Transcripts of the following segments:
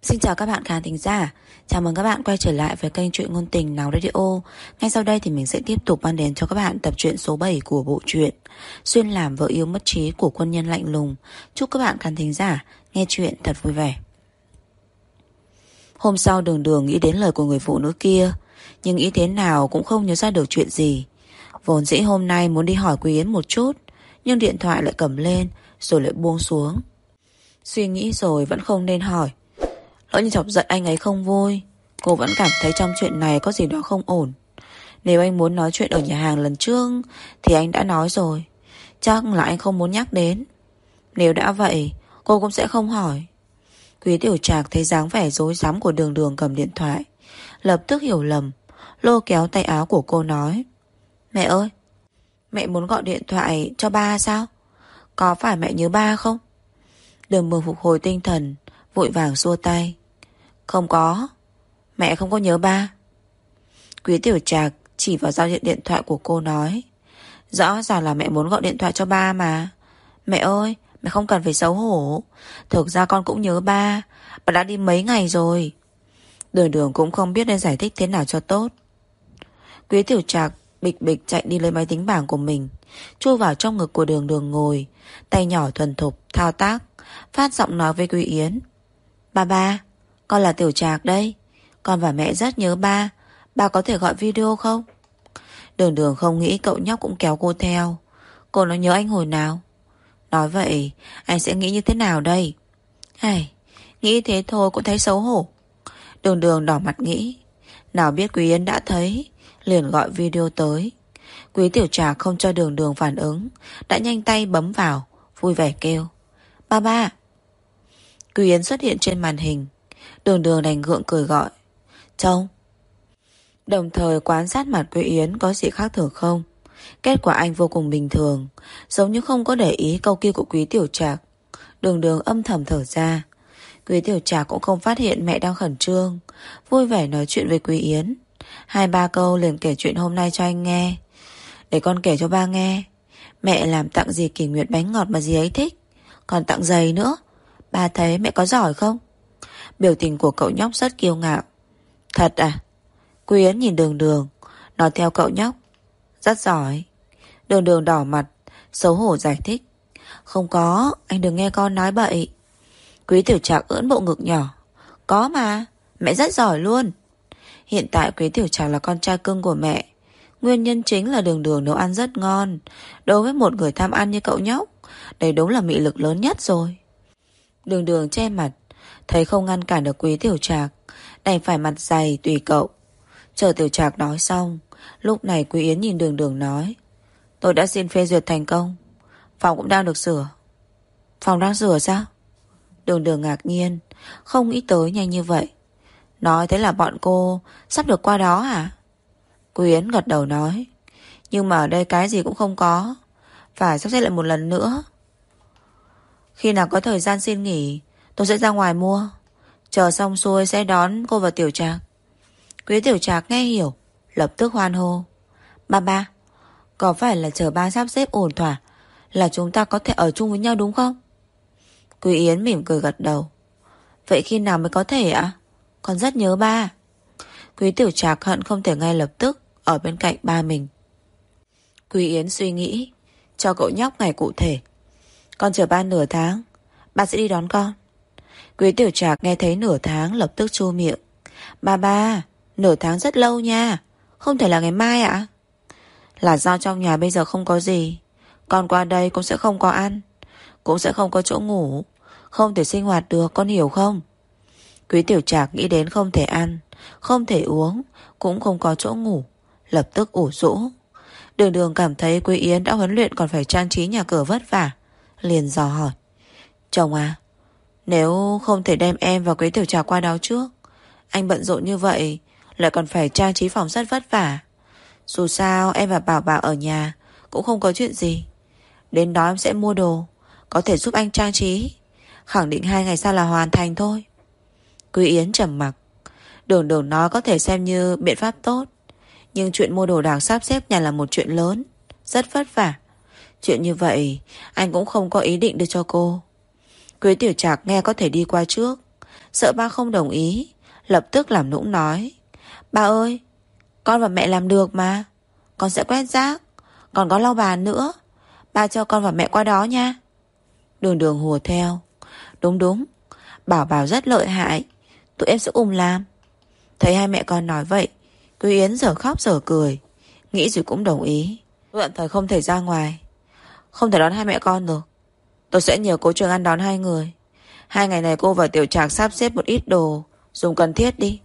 Xin chào các bạn khán thính giả. Chào mừng các bạn quay trở lại với kênh truyện ngôn tình Nào Radio. Ngay sau đây thì mình sẽ tiếp tục mang đến cho các bạn tập truyện số 7 của bộ truyện Xuyên làm vợ yêu mất trí của quân nhân lạnh lùng. Chúc các bạn khán thính giả nghe truyện thật vui vẻ. Hôm sau Đường Đường nghĩ đến lời của người phụ nữ kia, nhưng nghĩ thế nào cũng không nhớ ra được chuyện gì. Vốn dĩ hôm nay muốn đi hỏi Quý Yến một chút, nhưng điện thoại lại cầm lên rồi lại buông xuống. Suy nghĩ rồi vẫn không nên hỏi. Lỡ như chọc giận anh ấy không vui. Cô vẫn cảm thấy trong chuyện này có gì đó không ổn. Nếu anh muốn nói chuyện ở nhà hàng lần trước thì anh đã nói rồi. Chắc là anh không muốn nhắc đến. Nếu đã vậy cô cũng sẽ không hỏi. Quý Tiểu Trạc thấy dáng vẻ rối rắm của Đường Đường cầm điện thoại, lập tức hiểu lầm, lôi kéo tay áo của cô nói: Mẹ ơi, mẹ muốn gọi điện thoại cho ba sao? Có phải mẹ nhớ ba không? Đường Mường phục hồi tinh thần, vội vàng xua tay: Không có, mẹ không có nhớ ba. Quý Tiểu Trạc chỉ vào giao diện điện thoại của cô nói: Rõ ràng là mẹ muốn gọi điện thoại cho ba mà. Mẹ ơi, mẹ không cần phải xấu hổ. Thực ra con cũng nhớ ba đã đi mấy ngày rồi. Đường Đường cũng không biết nên giải thích thế nào cho tốt. Quý Tiểu Trạc bịch bịch chạy đi lấy máy tính bảng của mình, chui vào trong ngực của Đường Đường ngồi, tay nhỏ thuần thục thao tác, phát giọng nói với Quý Yến: Ba, con là Tiểu Trạc đây. Con và mẹ rất nhớ ba. Ba có thể gọi video không? Đường Đường không nghĩ cậu nhóc cũng kéo cô theo. Cô nói nhớ anh hồi nào? Nói vậy anh sẽ nghĩ như thế nào đây? Nghĩ thế thôi cũng thấy xấu hổ. Đường Đường đỏ mặt nghĩ. Nào biết Quý Yến đã thấy, liền gọi video tới. Quý Tiểu Trạc không cho Đường Đường phản ứng, đã nhanh tay bấm vào, vui vẻ kêu: Ba. Quý Yến xuất hiện trên màn hình. Đường Đường đành gượng cười gọi: Trông. Đồng thời quan sát mặt Quý Yến có gì khác thường không. Kết quả anh vô cùng bình thường, giống như không có để ý câu kia của Quý Tiểu Trạc. Đường Đường âm thầm thở ra. Quý Tiểu Trạc cũng không phát hiện mẹ đang khẩn trương, vui vẻ nói chuyện với Quý Yến. 2-3 câu liền kể chuyện hôm nay cho anh nghe. Để con kể cho ba nghe. Mẹ làm tặng dì Kỷ Nguyệt bánh ngọt mà dì ấy thích, còn tặng giày nữa. Ba thấy mẹ có giỏi không? Biểu tình của cậu nhóc rất kiêu ngạo. Thật à? Quý Yến nhìn Đường Đường, nói theo cậu nhóc: Rất giỏi. Đường Đường đỏ mặt, xấu hổ giải thích: Không có, anh đừng nghe con nói bậy. Quý Tiểu Trạc ưỡn bộ ngực nhỏ: Có mà, mẹ rất giỏi luôn. Hiện tại Quý Tiểu Trạc là con trai cưng của mẹ. Nguyên nhân chính là Đường Đường nấu ăn rất ngon. Đối với một người tham ăn như cậu nhóc, đây đúng là mị lực lớn nhất rồi. Đường Đường che mặt, thấy không ngăn cản được Quý Tiểu Trạc, đành phải mặt dày tùy cậu. Chờ Tiểu Trạc nói xong, lúc này Quý Yến nhìn Đường Đường nói: Tôi đã xin phê duyệt thành công. Phòng cũng đang được sửa. Phòng đang sửa sao? Đường Đường ngạc nhiên, không nghĩ tới nhanh như vậy. Nói thế là bọn cô sắp được qua đó hả? Quý Yến gật đầu nói: Nhưng mà ở đây cái gì cũng không có, phải sắp xếp lại một lần nữa. Khi nào có thời gian xin nghỉ, tôi sẽ ra ngoài mua. Chờ xong xuôi sẽ đón cô và Tiểu Trạc. Quý Tiểu Trạc nghe hiểu, lập tức hoan hô: Ba, có phải là chờ ba sắp xếp ổn thỏa là chúng ta có thể ở chung với nhau đúng không? Quý Yến mỉm cười gật đầu: Vậy khi nào mới có thể ạ? Con rất nhớ ba. Quý Tiểu Trạc hận không thể ngay lập tức ở bên cạnh ba mình. Quý Yến suy nghĩ, cho cậu nhóc ngày cụ thể. Con chờ ba nửa tháng, ba sẽ đi đón con. Quý Tiểu Trạc nghe thấy nửa tháng lập tức chu miệng: Ba, nửa tháng rất lâu nha. Không thể là ngày mai ạ? Là do trong nhà bây giờ không có gì. Con qua đây cũng sẽ không có ăn, cũng sẽ không có chỗ ngủ, không thể sinh hoạt được, con hiểu không? Quý Tiểu Trạc nghĩ đến không thể ăn, không thể uống, cũng không có chỗ ngủ, lập tức ủ rũ. Đường Đường cảm thấy Quý Yến đã huấn luyện còn phải trang trí nhà cửa vất vả, liền dò hỏi: Chồng à, nếu không thể đem em và Quý Tiểu Trạc qua đó trước, anh bận rộn như vậy lại còn phải trang trí phòng rất vất vả. Dù sao em và Bảo Bảo ở nhà cũng không có chuyện gì. Đến đó em sẽ mua đồ, có thể giúp anh trang trí. Khẳng định 2 ngày sau là hoàn thành thôi. Quý Yến trầm mặc. Đường Đường nói có thể xem như biện pháp tốt, nhưng chuyện mua đồ đạc sắp xếp nhà là một chuyện lớn, rất vất vả. Chuyện như vậy anh cũng không có ý định đưa cho cô. Quý Tiểu Trạc nghe có thể đi qua trước, Sợ ba không đồng ý, lập tức làm nũng nói: Ba ơi, con và mẹ làm được mà. Con sẽ quét rác, còn có lau bàn nữa. Ba cho con và mẹ qua đó nha. Đường Đường hùa theo: Đúng đúng, Bảo Bảo rất lợi hại, tụi em sẽ cùng làm. Thấy hai mẹ con nói vậy, Quý Yến giờ khóc giờ cười, nghĩ rồi cũng đồng ý. Tôi tạm thời không thể ra ngoài, không thể đón hai mẹ con được. Tôi sẽ nhờ cố Trường An đón hai người. 2 ngày này cô và Tiểu Trạc sắp xếp một ít đồ dùng cần thiết đi.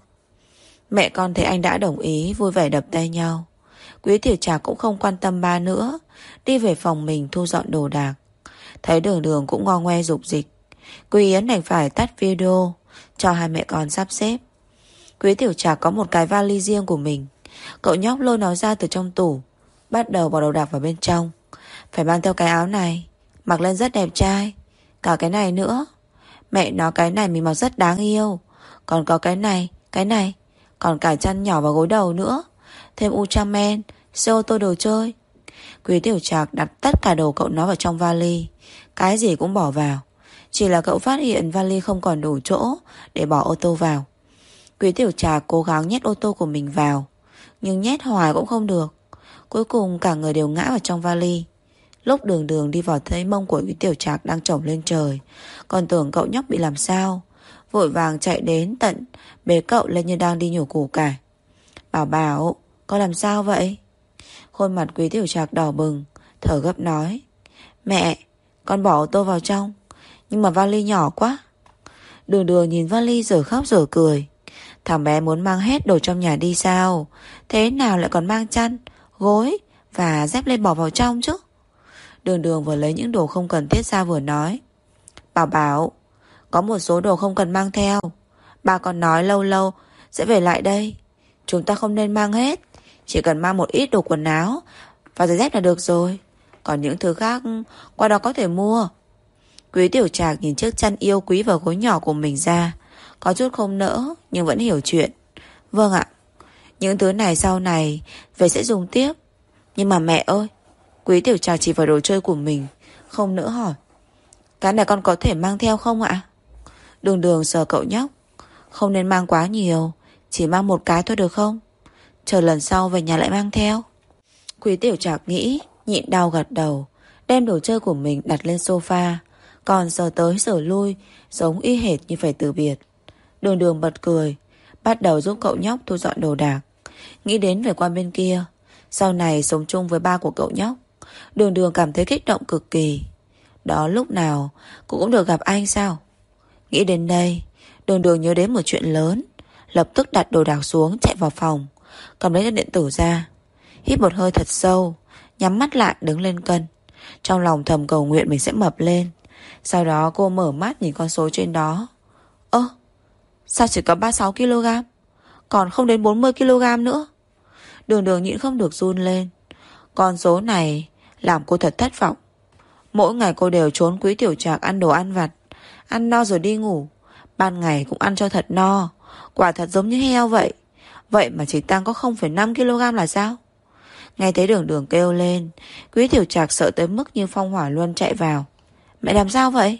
Mẹ con thấy anh đã đồng ý, vui vẻ đập tay nhau. Quý Tiểu Trạc cũng không quan tâm ba nữa, đi về phòng mình thu dọn đồ đạc. Thấy Đường Đường cũng ngo ngoe dục dịch, Quý Yến đành phải tắt video, cho hai mẹ con sắp xếp. Quý Tiểu Trạc có một cái vali riêng của mình. Cậu nhóc lôi nó ra từ trong tủ, bắt đầu bỏ đồ đạc vào bên trong. Phải mang theo cái áo này, mặc lên rất đẹp trai. Cả cái này nữa. Mẹ nó, cái này mình mặc rất đáng yêu. Còn có cái này, còn cả chăn nhỏ và gối đầu nữa. Thêm Ultraman, xe ô tô, đồ chơi. Quý Tiểu Trạc đặt tất cả đồ cậu nó vào trong vali, cái gì cũng bỏ vào. Chỉ là cậu phát hiện vali không còn đủ chỗ để bỏ ô tô vào. Quý Tiểu Trạc cố gắng nhét ô tô của mình vào, nhưng nhét hoài cũng không được. Cuối cùng cả người đều ngã vào trong vali. Lúc Đường Đường đi vào thấy mông của Quý Tiểu Trạc đang trổng lên trời, còn tưởng cậu nhóc bị làm sao, vội vàng chạy đến tận bế cậu lên như đang đi nhổ củ cải. Bảo Bảo, con làm sao vậy? Khuôn mặt Quý Tiểu Trạc đỏ bừng, thở gấp nói: Mẹ, con bỏ ô tô vào trong, nhưng mà vali nhỏ quá. Đường Đường nhìn vali giờ khóc giờ cười. Thằng bé muốn mang hết đồ trong nhà đi sao? Thế nào lại còn mang chăn, gối và dép lên bỏ vào trong chứ? Đường Đường vừa lấy những đồ không cần thiết ra vừa nói: Bảo Bảo, có một số đồ không cần mang theo. Bà còn nói lâu lâu sẽ về lại đây. Chúng ta không nên mang hết, chỉ cần mang một ít đồ quần áo và giày dép là được rồi. Còn những thứ khác qua đó có thể mua. Quý Tiểu Trạc nhìn chiếc chăn yêu quý và gối nhỏ của mình ra, có chút không nỡ nhưng vẫn hiểu chuyện. Vâng ạ, những thứ này sau này về sẽ dùng tiếp. Nhưng mà mẹ ơi, Quý Tiểu Trạc chỉ vào đồ chơi của mình, không nỡ hỏi: Cái này con có thể mang theo không ạ? Đường Đường sờ cậu nhóc: Không nên mang quá nhiều, chỉ mang một cái thôi được không? Chờ lần sau về nhà lại mang theo. Quý Tiểu Trạc nghĩ, nhịn đau gật đầu, đem đồ chơi của mình đặt lên sofa, còn sờ tới sờ lui, giống y hệt như phải từ biệt. Đường Đường bật cười, bắt đầu giúp cậu nhóc thu dọn đồ đạc. Nghĩ đến về qua bên kia, sau này sống chung với ba của cậu nhóc, Đường Đường cảm thấy kích động cực kỳ. Đó lúc nào cô cũng được gặp anh sao? Nghĩ đến đây, Đường Đường nhớ đến một chuyện lớn, lập tức đặt đồ đạc xuống, chạy vào phòng, cầm lấy điện tử ra, hít một hơi thật sâu, nhắm mắt lại đứng lên cân. Trong lòng thầm cầu nguyện mình sẽ mập lên. Sau đó cô mở mắt nhìn con số trên đó. Ơ, sao chỉ có 36kg, còn không đến 40kg nữa? Đường Đường nhịn không được run lên. Con số này làm cô thật thất vọng. Mỗi ngày cô đều trốn Quý Tiểu Trạc ăn đồ ăn vặt, ăn no rồi đi ngủ, ban ngày cũng ăn cho thật no, quả thật giống như heo vậy. Vậy mà chỉ tăng có 0,5kg là sao? Nghe thấy Đường Đường kêu lên, Quý Tiểu Trạc sợ tới mức như phong hỏa luân chạy vào. Mẹ làm sao vậy?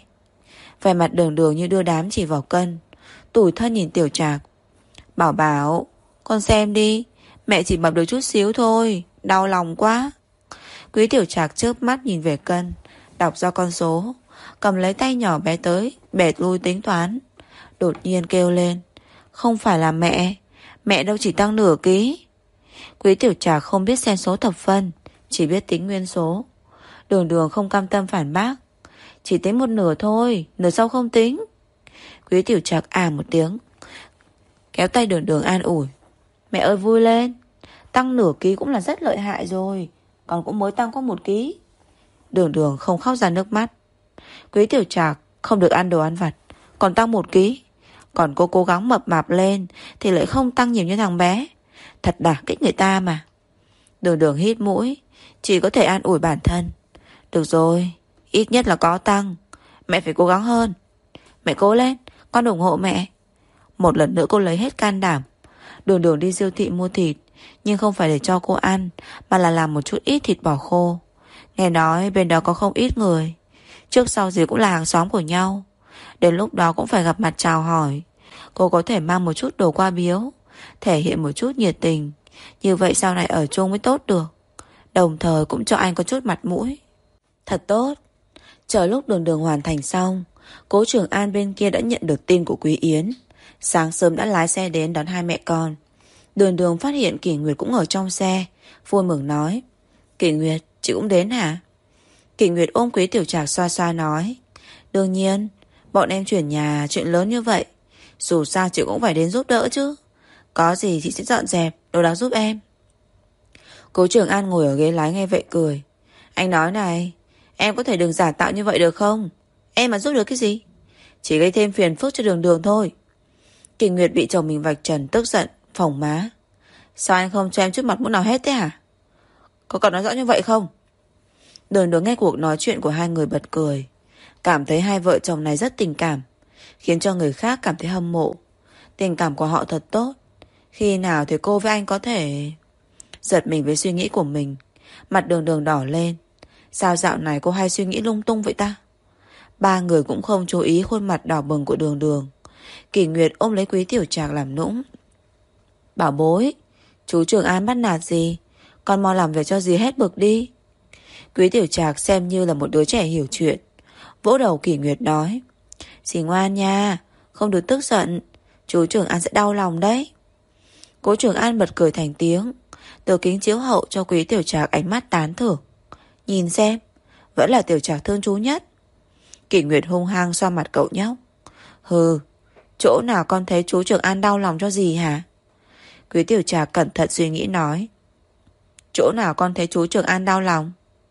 Vẻ mặt Đường Đường như đưa đám chỉ vào cân, tủi thân nhìn Tiểu Trạc. Bảo Bảo, con xem đi, mẹ chỉ mập được chút xíu thôi, đau lòng quá. Quý Tiểu Trạc chớp mắt nhìn về cân, đọc ra con số, cầm lấy tay nhỏ bé tới, bệt lui tính toán. Đột nhiên kêu lên: Không phải là mẹ, mẹ đâu chỉ tăng nửa ký. Quý Tiểu Trạc không biết xem số thập phân, chỉ biết tính nguyên số. Đường Đường không cam tâm phản bác: Chỉ tính một nửa thôi, nửa sau không tính. Quý Tiểu Trạc một tiếng, kéo tay Đường Đường an ủi: Mẹ ơi vui lên, tăng nửa ký cũng là rất lợi hại rồi, còn cũng mới tăng có 1kg. Đường Đường không khóc ra nước mắt. Quý Tiểu Trạc không được ăn đồ ăn vặt, còn tăng 1kg. Còn cô cố gắng mập mạp lên thì lại không tăng nhiều như thằng bé. Thật đả kích người ta mà. Đường Đường hít mũi, chỉ có thể an ủi bản thân: Được rồi, ít nhất là có tăng, mẹ phải cố gắng hơn. Mẹ cố lên, con ủng hộ mẹ. Một lần nữa cô lấy hết can đảm. Đường Đường đi siêu thị mua thịt, nhưng không phải để cho cô ăn, mà là làm một chút ít thịt bò khô. Nghe nói bên đó có không ít người, trước sau gì cũng là hàng xóm của nhau, đến lúc đó cũng phải gặp mặt chào hỏi. Cô có thể mang một chút đồ qua biếu, thể hiện một chút nhiệt tình. Như vậy sau này ở chung mới tốt được. Đồng thời cũng cho anh có chút mặt mũi. Thật tốt. Chờ lúc Đường Đường hoàn thành xong, Cố Trường An bên kia đã nhận được tin của Quý Yến. Sáng sớm đã lái xe đến đón hai mẹ con. Đường Đường phát hiện Kỷ Nguyệt cũng ở trong xe, vui mừng nói: Kỷ Nguyệt, chị cũng đến hả? Kỷ Nguyệt ôm Quý Tiểu Trạc xoa xoa nói: Đương nhiên, bọn em chuyển nhà chuyện lớn như vậy, dù sao chị cũng phải đến giúp đỡ chứ. Có gì chị sẽ dọn dẹp đồ đạc giúp em. Cố Trường An ngồi ở ghế lái nghe vậy cười: Anh nói này, em có thể đừng giả tạo như vậy được không? Em mà giúp được cái gì? Chỉ gây thêm phiền phức cho Đường Đường thôi. Kỷ Nguyệt bị chồng mình vạch trần tức giận, phồng má: Sao anh không cho em chút mặt mũi nào hết thế hả? Có cần nói rõ như vậy không? Đường Đường nghe cuộc nói chuyện của hai người bật cười, cảm thấy hai vợ chồng này rất tình cảm, khiến cho người khác cảm thấy hâm mộ. Tình cảm của họ thật tốt. Khi nào thì cô với anh có thể... Giật mình với suy nghĩ của mình, mặt Đường Đường đỏ lên. Sao dạo này cô hay suy nghĩ lung tung vậy ta? Ba người cũng không chú ý khuôn mặt đỏ bừng của Đường Đường. Kỷ Nguyệt ôm lấy Quý Tiểu Trạc làm nũng: Bảo bối, chú Trường An bắt nạt gì? Con mau làm việc cho dì hết bực đi. Quý Tiểu Trạc xem như là một đứa trẻ hiểu chuyện, vỗ đầu Kỷ Nguyệt nói: Dì ngoan nha, không được tức giận, chú Trường An sẽ đau lòng đấy. Cố Trường An bật cười thành tiếng, từ kính chiếu hậu cho Quý Tiểu Trạc ánh mắt tán thưởng: Nhìn xem, vẫn là Tiểu Trạc thương chú nhất. Kỷ Nguyệt hung hăng xoa mặt cậu nhóc: Hừ, chỗ nào con thấy chú Trường An đau lòng cho gì hả? Quý Tiểu Trạc cẩn thận suy nghĩ nói: Chỗ nào con thấy chú Trường An đau lòng?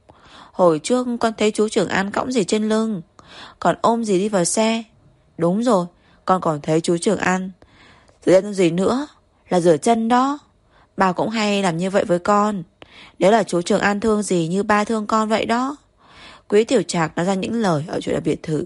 Hồi trước con thấy chú Trường An cõng gì trên lưng, còn ôm gì đi vào xe. Đúng rồi, con còn thấy chú Trường An rửa chân gì nữa, là rửa chân đó. Bà cũng hay làm như vậy với con. Nếu là chú Trường An thương gì như ba thương con vậy đó. Quý Tiểu Trạc nói ra những lời ở chuyện ở biệt thự.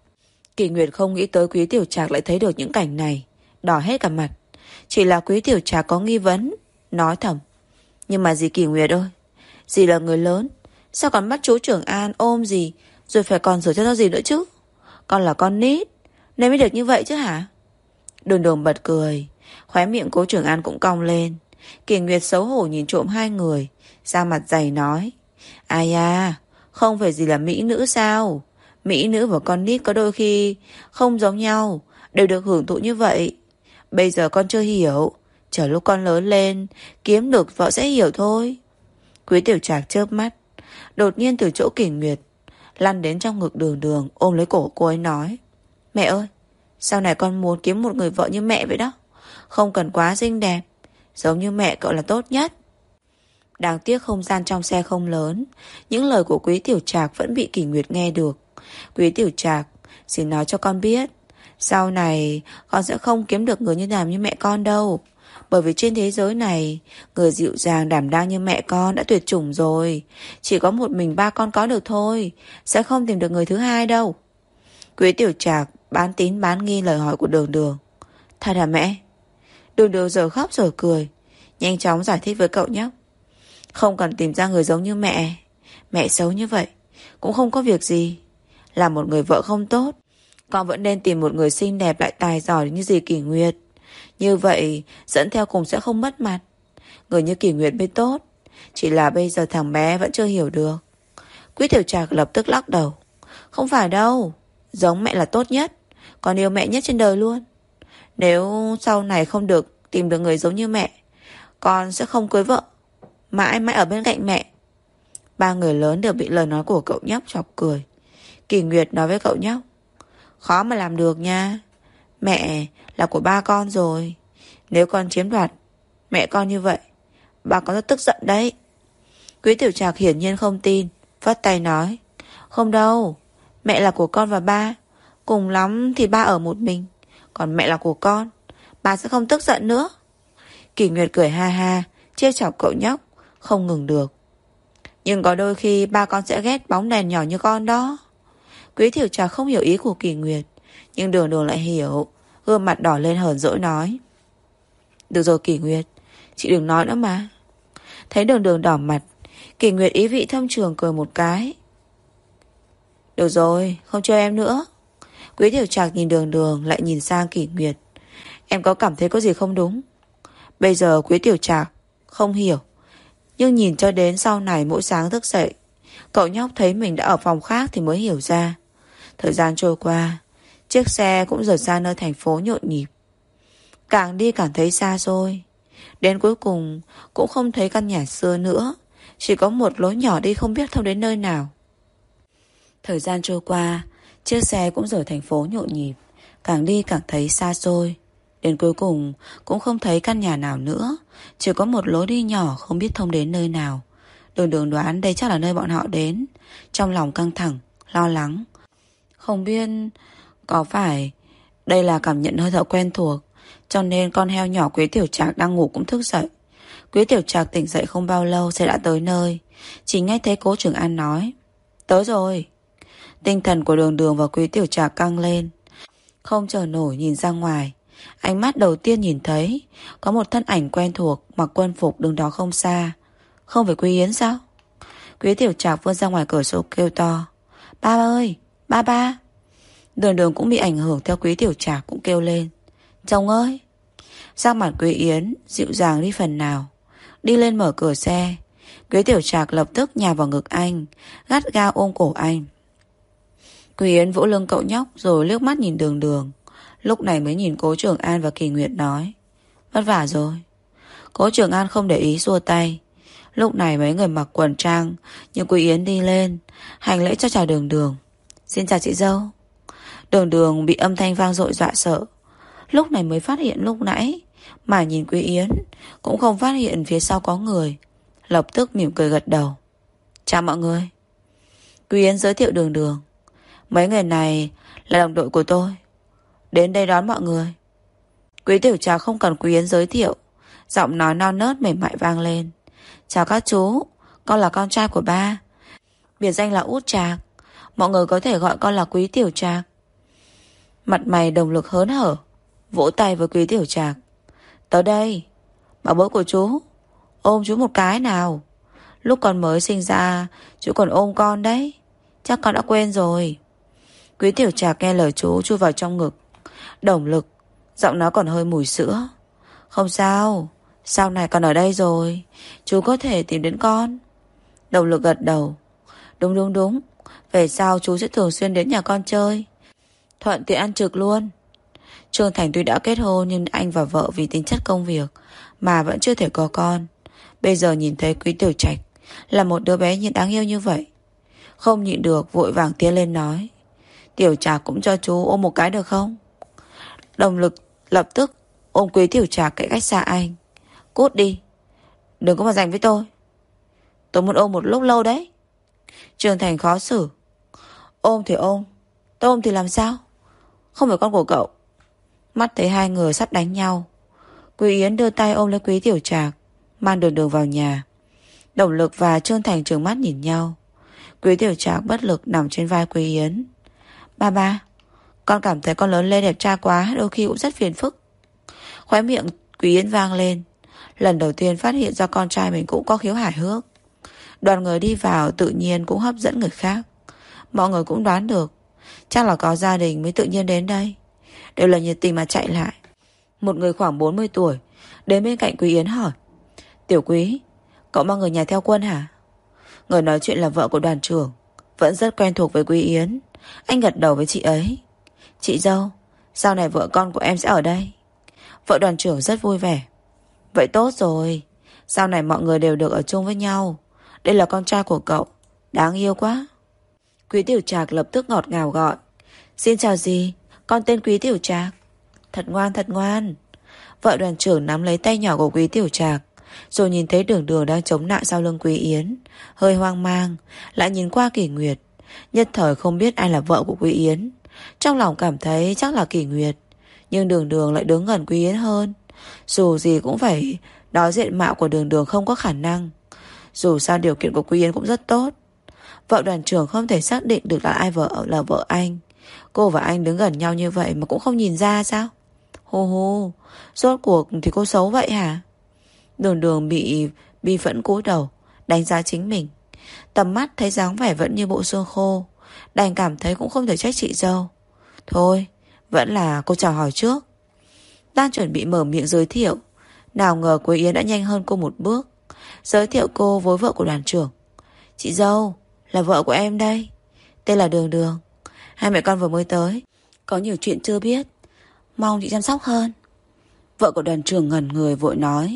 Kỷ Nguyệt không nghĩ tới Quý Tiểu Trạc lại thấy được những cảnh này, đỏ hết cả mặt. Chỉ là Quý Tiểu Trạc có nghi vấn, nói thầm: Nhưng mà dì Kỷ Nguyệt ơi, dì là người lớn, sao còn bắt chú Trường An ôm gì rồi phải còn rửa cho gì nữa chứ? Con là con nít nên mới được như vậy chứ hả? Đường Đường bật cười, khóe miệng Cố Trường An cũng cong lên. Kỷ Nguyệt xấu hổ nhìn trộm hai người, da mặt dày nói: Ai da, không phải gì là mỹ nữ sao? Mỹ nữ và con nít có đôi khi không giống nhau, đều được hưởng thụ như vậy. Bây giờ con chưa hiểu, chờ lúc con lớn lên kiếm được vợ sẽ hiểu thôi. Quý Tiểu Trạc chớp mắt, đột nhiên từ chỗ Kỷ Nguyệt lăn đến trong ngực Đường Đường, ôm lấy cổ cô ấy nói: Mẹ ơi, sau này con muốn kiếm một người vợ như mẹ vậy đó. Không cần quá xinh đẹp, giống như mẹ cậu là tốt nhất. Đáng tiếc không gian trong xe không lớn, những lời của Quý Tiểu Trạc vẫn bị Kỷ Nguyệt nghe được. Quý Tiểu Trạc, xin nói cho con biết, sau này con sẽ không kiếm được người như làm như mẹ con đâu. Bởi vì trên thế giới này, người dịu dàng đảm đang như mẹ con đã tuyệt chủng rồi. Chỉ có một mình ba con có được thôi, sẽ không tìm được người thứ hai đâu. Quý Tiểu Trạc bán tín bán nghi lời hỏi của Đường Đường: Thật hả mẹ? Đường Đường giờ khóc giờ cười, nhanh chóng giải thích với cậu nhóc: Không cần tìm ra người giống như mẹ. Mẹ xấu như vậy cũng không có việc gì. Là một người vợ không tốt, con vẫn nên tìm một người xinh đẹp lại tài giỏi như dì Kỷ Nguyệt. Như vậy dẫn theo cùng sẽ không mất mặt. Người như Kỷ Nguyệt mới tốt. Chỉ là bây giờ thằng bé vẫn chưa hiểu được. Quý Tiểu Trạc lập tức lắc đầu: Không phải đâu, giống mẹ là tốt nhất, con yêu mẹ nhất trên đời luôn. Nếu sau này không được tìm được người giống như mẹ, con sẽ không cưới vợ, mãi mãi ở bên cạnh mẹ. Ba người lớn đều bị lời nói của cậu nhóc chọc cười. Kỷ Nguyệt nói với cậu nhóc: Khó mà làm được nha. Mẹ là của ba con rồi. Nếu con chiếm đoạt mẹ con như vậy, ba con rất tức giận đấy. Quý Tiểu Trạc hiển nhiên không tin, vắt tay nói: Không đâu, mẹ là của con và ba. Cùng lắm thì ba ở một mình, còn mẹ là của con, ba sẽ không tức giận nữa. Kỷ Nguyệt cười ha ha, trêu chọc cậu nhóc không ngừng được. Nhưng có đôi khi ba con sẽ ghét bóng đèn nhỏ như con đó. Quý Tiểu Trạc không hiểu ý của Kỷ Nguyệt, nhưng Đường Đường lại hiểu, gương mặt đỏ lên hờn dỗi nói: Được rồi Kỷ Nguyệt, chị đừng nói nữa mà. Thấy Đường Đường đỏ mặt, Kỷ Nguyệt ý vị thâm trường cười một cái: Được rồi, không chơi em nữa. Quý Tiểu Trạc nhìn Đường Đường lại nhìn sang Kỷ Nguyệt. Em có cảm thấy có gì không đúng? Bây giờ Quý Tiểu Trạc không hiểu, nhưng nhìn cho đến sau này mỗi sáng thức dậy, cậu nhóc thấy mình đã ở phòng khác thì mới hiểu ra. Thời gian trôi qua, chiếc xe cũng rời xa nơi thành phố nhộn nhịp. Càng đi càng thấy xa xôi. Đến cuối cùng cũng không thấy căn nhà xưa nữa, chỉ có một lối nhỏ đi không biết thông đến nơi nào. Thời gian trôi qua, chiếc xe cũng rời thành phố nhộn nhịp. Càng đi càng thấy xa xôi. Đến cuối cùng cũng không thấy căn nhà nào nữa, chỉ có một lối đi nhỏ không biết thông đến nơi nào. Đường Đường đoán đây chắc là nơi bọn họ đến. Trong lòng căng thẳng, lo lắng. Không biết có phải đây là cảm nhận hơi thở quen thuộc, cho nên con heo nhỏ Quý Tiểu Trạc đang ngủ cũng thức dậy. Quý Tiểu Trạc tỉnh dậy không bao lâu sẽ đã tới nơi. Chỉ nghe thấy Cố Trường An nói: tới rồi. Tinh thần của Đường Đường và Quý Tiểu Trạc căng lên, không chờ nổi nhìn ra ngoài. Ánh mắt đầu tiên nhìn thấy có một thân ảnh quen thuộc mặc quân phục đứng đó không xa. Không phải Quý Yến sao? Quý Tiểu Trạc vươn ra ngoài cửa sổ kêu to: ba ơi, ba. Đường Đường cũng bị ảnh hưởng theo Quý Tiểu Trạc cũng kêu lên: chồng ơi. Sắc mặt Quý Yến dịu dàng đi phần nào. Đi lên mở cửa xe. Quý Tiểu Trạc lập tức nhào vào ngực anh, gắt gao ôm cổ anh. Quý Yến vỗ lưng cậu nhóc rồi liếc mắt nhìn Đường Đường. Lúc này mới nhìn Cố Trường An và Kỳ Nguyệt nói: vất vả rồi. Cố Trường An không để ý xua tay. Lúc này mấy người mặc quần trang, nhưng Quý Yến đi lên hành lễ cho chào Đường Đường: xin chào chị dâu. Đường Đường bị âm thanh vang dội dọa sợ. Lúc này mới phát hiện lúc nãy mà nhìn Quý Yến cũng không phát hiện phía sau có người. Lập tức mỉm cười gật đầu: chào mọi người. Quý Yến giới thiệu Đường Đường: mấy người này là đồng đội của tôi, đến đây đón mọi người. Quý Tiểu Trạc không cần Quý Yến giới thiệu, giọng nói non nớt mềm mại vang lên: chào các chú, con là con trai của ba, biệt danh là Út Trạc, mọi người có thể gọi con là Quý Tiểu Trạc. Mặt mày đồng lực hớn hở, vỗ tay với Quý Tiểu Trạc: tới đây, bảo bối của chú, ôm chú một cái nào. Lúc con mới sinh ra chú còn ôm con đấy, chắc con đã quên rồi. Quý Tiểu Trạc nghe lời chú chui vào trong ngực. Đồng lực, giọng nói còn hơi mùi sữa: không sao, sau này con ở đây rồi, chú có thể tìm đến con. Đồng lực gật đầu: đúng, về sau chú sẽ thường xuyên đến nhà con chơi, thuận tiện ăn trực luôn. Trương Thành tuy đã kết hôn, nhưng anh và vợ vì tính chất công việc mà vẫn chưa thể có con. Bây giờ nhìn thấy Quý Tiểu Trạch là một đứa bé đáng yêu như vậy, không nhịn được vội vàng tiến lên nói: Tiểu Trạc cũng cho chú ôm một cái được không? Đồng lực lập tức ôm Quý Tiểu Trạc cạnh cách xa anh: cút đi, đừng có mà giành với tôi muốn ôm một lúc lâu đấy. Trương Thành khó xử: ôm thì ôm, tôi ôm thì làm sao? Không phải con của cậu. Mắt thấy hai người sắp đánh nhau, Quý Yến đưa tay ôm lấy Quý Tiểu Trạc, mang Đường Đường vào nhà. Đồng lực và Trương Thành trừng mắt nhìn nhau. Quý Tiểu Trạc bất lực nằm trên vai Quý Yến: ba, con cảm thấy con lớn lên đẹp trai quá, đôi khi cũng rất phiền phức. Khóe miệng Quý Yến vang lên. Lần đầu tiên phát hiện ra con trai mình cũng có khiếu hài hước. Đoàn người đi vào tự nhiên cũng hấp dẫn người khác. Mọi người cũng đoán được chắc là có gia đình mới tự nhiên đến đây, đều là nhiệt tình mà chạy lại. Một người khoảng 40 tuổi đến bên cạnh Quý Yến hỏi: Tiểu Quý, cậu mang người nhà theo quân hả? Người nói chuyện là vợ của đoàn trưởng, vẫn rất quen thuộc với Quý Yến. Anh gật đầu với chị ấy: chị dâu, sau này vợ con của em sẽ ở đây. Vợ đoàn trưởng rất vui vẻ: vậy tốt rồi, sau này mọi người đều được ở chung với nhau. Đây là con trai của cậu, đáng yêu quá. Quý Tiểu Trạc lập tức ngọt ngào gọi: xin chào dì, con tên Quý Tiểu Trạc. Thật ngoan. Vợ đoàn trưởng nắm lấy tay nhỏ của Quý Tiểu Trạc, rồi nhìn thấy Đường Đường đang chống nạnh sau lưng Quý Yến, hơi hoang mang, lại nhìn qua Kỷ Nguyệt. Nhất thời không biết ai là vợ của Quý Yến. Trong lòng cảm thấy chắc là Kỷ Nguyệt, nhưng Đường Đường lại đứng gần Quý Yến hơn. Dù gì cũng phải nói diện mạo của Đường Đường không có khả năng. Dù sao điều kiện của Quý Yến cũng rất tốt. Vợ đoàn trưởng không thể xác định được là ai là vợ anh. Cô và anh đứng gần nhau như vậy mà cũng không nhìn ra sao? Hô, rốt cuộc thì cô xấu vậy hả? Đường Đường bị bi phẫn cúi đầu đánh giá chính mình. Tầm mắt thấy dáng vẻ vẫn như bộ xương khô, đành cảm thấy cũng không thể trách chị dâu. Thôi, vẫn là cô chào hỏi trước. Đang chuẩn bị mở miệng giới thiệu, nào ngờ Quế Yến đã nhanh hơn cô một bước, giới thiệu cô với vợ của đoàn trưởng. Chị dâu, là vợ của em đây, tên là Đường Đường. Hai mẹ con vừa mới tới, có nhiều chuyện chưa biết, mong chị chăm sóc hơn. Vợ của đoàn trưởng ngẩn người vội nói.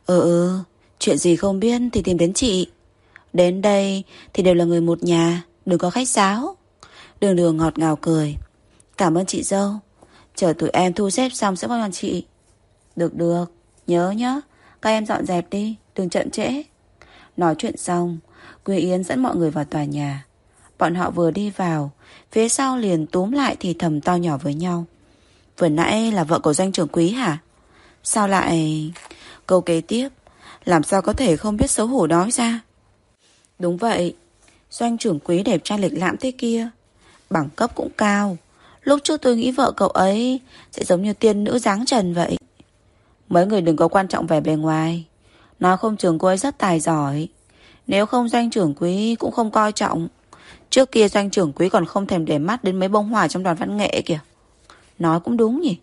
Chuyện gì không biết thì tìm đến chị. Đến đây thì đều là người một nhà, đừng có khách sáo. Đường Đường ngọt ngào cười. Cảm ơn chị dâu, chờ tụi em thu xếp xong sẽ gọi chị. Được được, nhớ nhá, các em dọn dẹp đi, đừng chậm trễ. Nói chuyện xong, Quế Yến dẫn mọi người vào tòa nhà. Bọn họ vừa đi vào, phía sau liền túm lại thì thầm to nhỏ với nhau. Vừa nãy là vợ của doanh trưởng Quý hả? Sao lại... Câu kế tiếp, làm sao có thể không biết xấu hổ nói ra. Đúng vậy, doanh trưởng Quý đẹp trai lịch lãm thế kia, bằng cấp cũng cao. Lúc trước tôi nghĩ vợ cậu ấy sẽ giống như tiên nữ dáng trần vậy. Mấy người đừng có quan trọng vẻ bề ngoài, nói không chừng cô ấy rất tài giỏi. Nếu không doanh trưởng Quý cũng không coi trọng. Trước kia doanh trưởng Quý còn không thèm để mắt đến mấy bông hoa trong đoàn văn nghệ kìa. Nói cũng đúng nhỉ.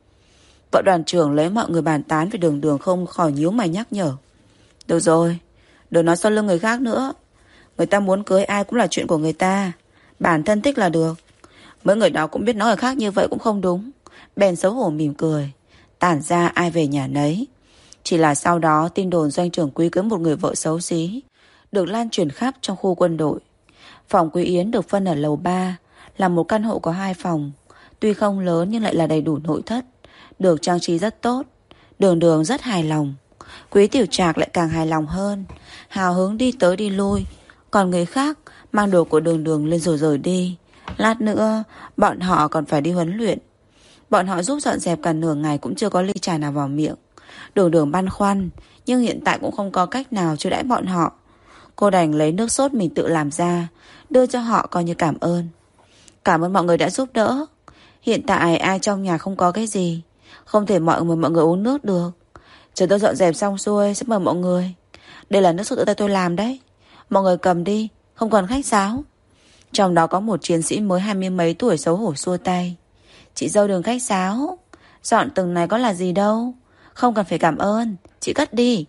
Vợ đoàn trưởng lấy mọi người bàn tán về Đường Đường không khỏi nhíu mày nhắc nhở. Được rồi, đừng nói sau lưng người khác nữa. Người ta muốn cưới ai cũng là chuyện của người ta, bản thân thích là được. Mấy người đó cũng biết nói người khác như vậy cũng không đúng, bèn xấu hổ mỉm cười. Tản ra ai về nhà nấy. Chỉ là sau đó tin đồn doanh trưởng Quý cưới một người vợ xấu xí được lan truyền khắp trong khu quân đội. Phòng Quý Yến được phân ở lầu 3, là một căn hộ có 2 phòng. Tuy không lớn nhưng lại là đầy đủ nội thất, được trang trí rất tốt. Đường Đường rất hài lòng. Quý Tiểu Trạc lại càng hài lòng hơn, hào hứng đi tới đi lui. Còn người khác mang đồ của Đường Đường lên rồi rời đi. Lát nữa bọn họ còn phải đi huấn luyện. Bọn họ giúp dọn dẹp cả nửa ngày cũng chưa có ly trà nào vào miệng. Đường Đường băn khoăn, nhưng hiện tại cũng không có cách nào chiêu đãi bọn họ. Cô đành lấy nước sốt mình tự làm ra, đưa cho họ coi như cảm ơn. Cảm ơn mọi người đã giúp đỡ. Hiện tại ai trong nhà không có cái gì, không thể mọi người uống nước được. Chờ tôi dọn dẹp xong xuôi sẽ mời mọi người. Đây là nước sốt tự tay tôi làm đấy, mọi người cầm đi, không cần khách sáo. Trong đó có một chiến sĩ mới 20 mấy tuổi xấu hổ xua tay. Chị dâu đừng khách sáo, dọn từng này có là gì đâu, không cần phải cảm ơn, chị cất đi.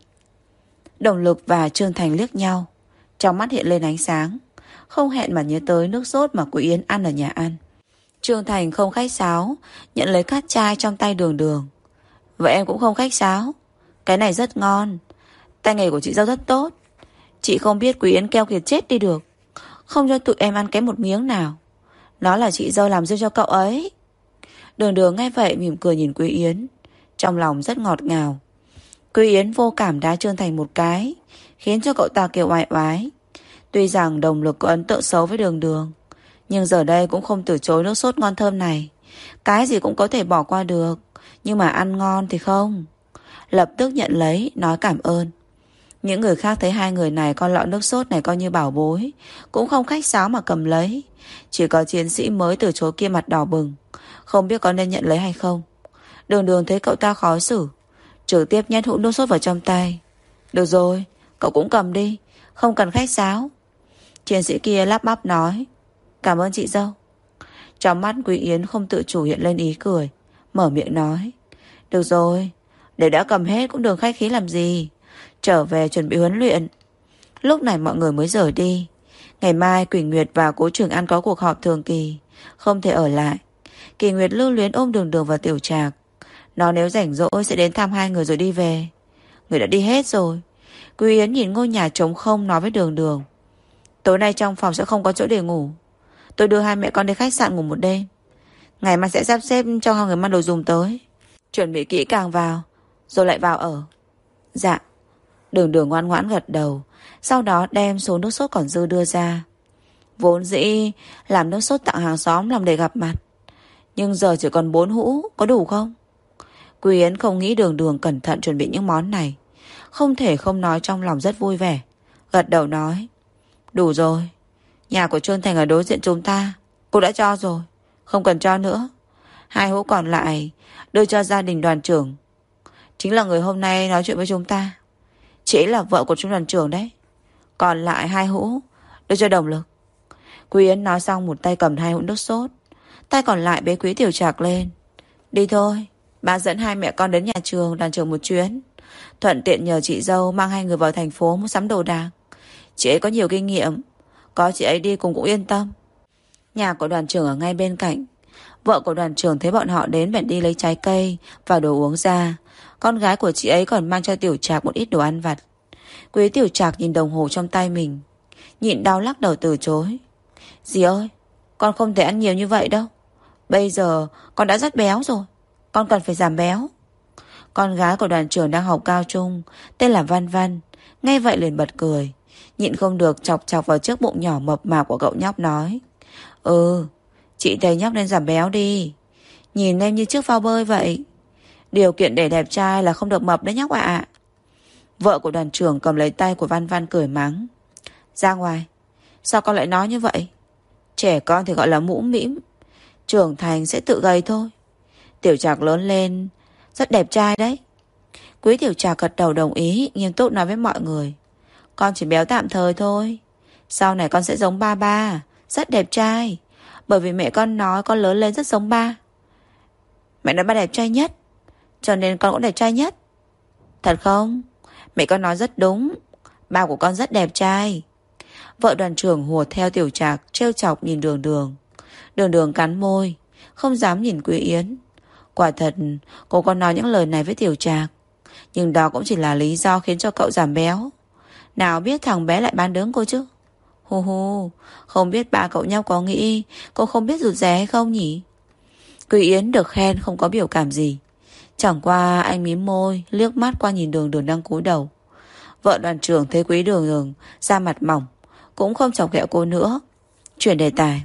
Đồng Lực và Trương Thành liếc nhau, trong mắt hiện lên ánh sáng, không hẹn mà nhớ tới nước sốt mà Quý Yến ăn ở nhà ăn. Trương Thành không khách sáo, nhận lấy cát chai trong tay Đường Đường. Vậy em cũng không khách sáo, cái này rất ngon, tay nghề của chị dâu rất tốt. Chị không biết Quý Yến keo kiệt chết đi được, không cho tụi em ăn kém một miếng nào. Nó là chị dâu làm riêng cho cậu ấy. Đường Đường nghe vậy mỉm cười nhìn Quý Yến, trong lòng rất ngọt ngào. Quý Yến vô cảm đá Trương Thành một cái, khiến cho cậu ta kêu oai oái. Tuy rằng Đồng Lực có ấn tượng xấu với Đường Đường, nhưng giờ đây cũng không từ chối nước sốt ngon thơm này. Cái gì cũng có thể bỏ qua được, nhưng mà ăn ngon thì không. Lập tức nhận lấy, nói cảm ơn. Những người khác thấy hai người này coi lọ nước sốt này coi như bảo bối, cũng không khách sáo mà cầm lấy. Chỉ có chiến sĩ mới từ chối kia mặt đỏ bừng, không biết có nên nhận lấy hay không. Đường Đường thấy cậu ta khó xử, trực tiếp nhét hũ nước sốt vào trong tay. Được rồi, cậu cũng cầm đi, không cần khách sáo. Chiến sĩ kia lắp bắp nói. Cảm ơn chị dâu. Trong mắt Quý Yến không tự chủ hiện lên ý cười, mở miệng nói. Được rồi, để đã cầm hết cũng đừng khách khí làm gì, trở về chuẩn bị huấn luyện. Lúc này mọi người mới rời đi. Ngày mai Quỳnh Nguyệt và Cố Trường An có cuộc họp thường kỳ, không thể ở lại. Kỳ Nguyệt lưu luyến ôm Đường Đường và Tiểu Trạc. Nó nếu rảnh rỗi sẽ đến thăm hai người rồi đi về. Người đã đi hết rồi. Quý Yến nhìn ngôi nhà trống không nói với Đường Đường. Tối nay trong phòng sẽ không có chỗ để ngủ, tôi đưa hai mẹ con đến khách sạn ngủ một đêm. Ngày mai sẽ sắp xếp cho hai người mang đồ dùng tới, chuẩn bị kỹ càng vào, rồi lại vào ở. Dạ. Đường Đường ngoan ngoãn gật đầu, sau đó đem số nước sốt còn dư đưa ra. Vốn dĩ làm nước sốt tặng hàng xóm làm để gặp mặt, nhưng giờ chỉ còn 4 hũ, có đủ không? Quý Yến không nghĩ Đường Đường cẩn thận chuẩn bị những món này, không thể không nói trong lòng rất vui vẻ. Gật đầu nói. Đủ rồi, nhà của Trương Thành ở đối diện chúng ta, cô đã cho rồi, không cần cho nữa. 2 hũ còn lại đưa cho gia đình đoàn trưởng, chính là người hôm nay nói chuyện với chúng ta. Chị ấy là vợ của trung đoàn trưởng đấy. Còn lại 2 hũ đưa cho Đồng Lực. Quý Yến nói xong một tay cầm 2 hũ nước sốt, tay còn lại bế Quý Tiểu Trạc lên. Đi thôi. Ba dẫn hai mẹ con đến nhà trường đoàn trường một chuyến, thuận tiện nhờ chị dâu mang hai người vào thành phố mua sắm đồ đạc. Chị ấy có nhiều kinh nghiệm, có chị ấy đi cùng cũng yên tâm. Nhà của đoàn trưởng ở ngay bên cạnh. Vợ của đoàn trưởng thấy bọn họ đến bèn đi lấy trái cây và đồ uống ra. Con gái của chị ấy còn mang cho Tiểu Trạc một ít đồ ăn vặt. Quý Tiểu Trạc nhìn đồng hồ trong tay mình, nhịn đau lắc đầu từ chối. Dì ơi, con không thể ăn nhiều như vậy đâu. Bây giờ con đã rất béo rồi, con cần phải giảm béo. Con gái của đoàn trưởng đang học cao trung, tên là Văn Văn, nghe vậy liền bật cười, nhịn không được chọc chọc vào chiếc bụng nhỏ mập mạp của cậu nhóc nói. Chị thấy nhóc nên giảm béo đi. Nhìn em như chiếc phao bơi vậy. Điều kiện để đẹp trai là không được mập đấy nhóc ạ. Vợ của đoàn trưởng cầm lấy tay của Văn Văn cười mắng. Ra ngoài. Sao con lại nói như vậy? Trẻ con thì gọi là mũm mĩm, trưởng thành sẽ tự gầy thôi. Tiểu Trạc lớn lên rất đẹp trai đấy. Quý Tiểu Trạc gật đầu đồng ý, nghiêm túc nói với mọi người. Con chỉ béo tạm thời thôi, sau này con sẽ giống ba ba, rất đẹp trai. Bởi vì mẹ con nói con lớn lên rất giống ba. Mẹ nói ba đẹp trai nhất, cho nên con cũng đẹp trai nhất. Thật không? Mẹ con nói rất đúng, ba của con rất đẹp trai. Vợ đoàn trưởng hùa theo Tiểu Trạc, trêu chọc nhìn Đường Đường. Đường Đường cắn môi, không dám nhìn Quý Yến. Quả thật cô còn nói những lời này với Tiểu Trạc, nhưng đó cũng chỉ là lý do khiến cho cậu giảm béo. Nào biết thằng bé lại bán đứng cô chứ. Hu hu, không biết ba cậu nhóc có nghĩ cô không biết rụt rè hay không nhỉ? Quý Yến được khen không có biểu cảm gì, chẳng qua anh mím môi, liếc mắt qua nhìn Đường Đường đang cúi đầu. Vợ đoàn trưởng thấy Quý Đường Đường da mặt mỏng, cũng không chọc ghẹo cô nữa, chuyển đề tài.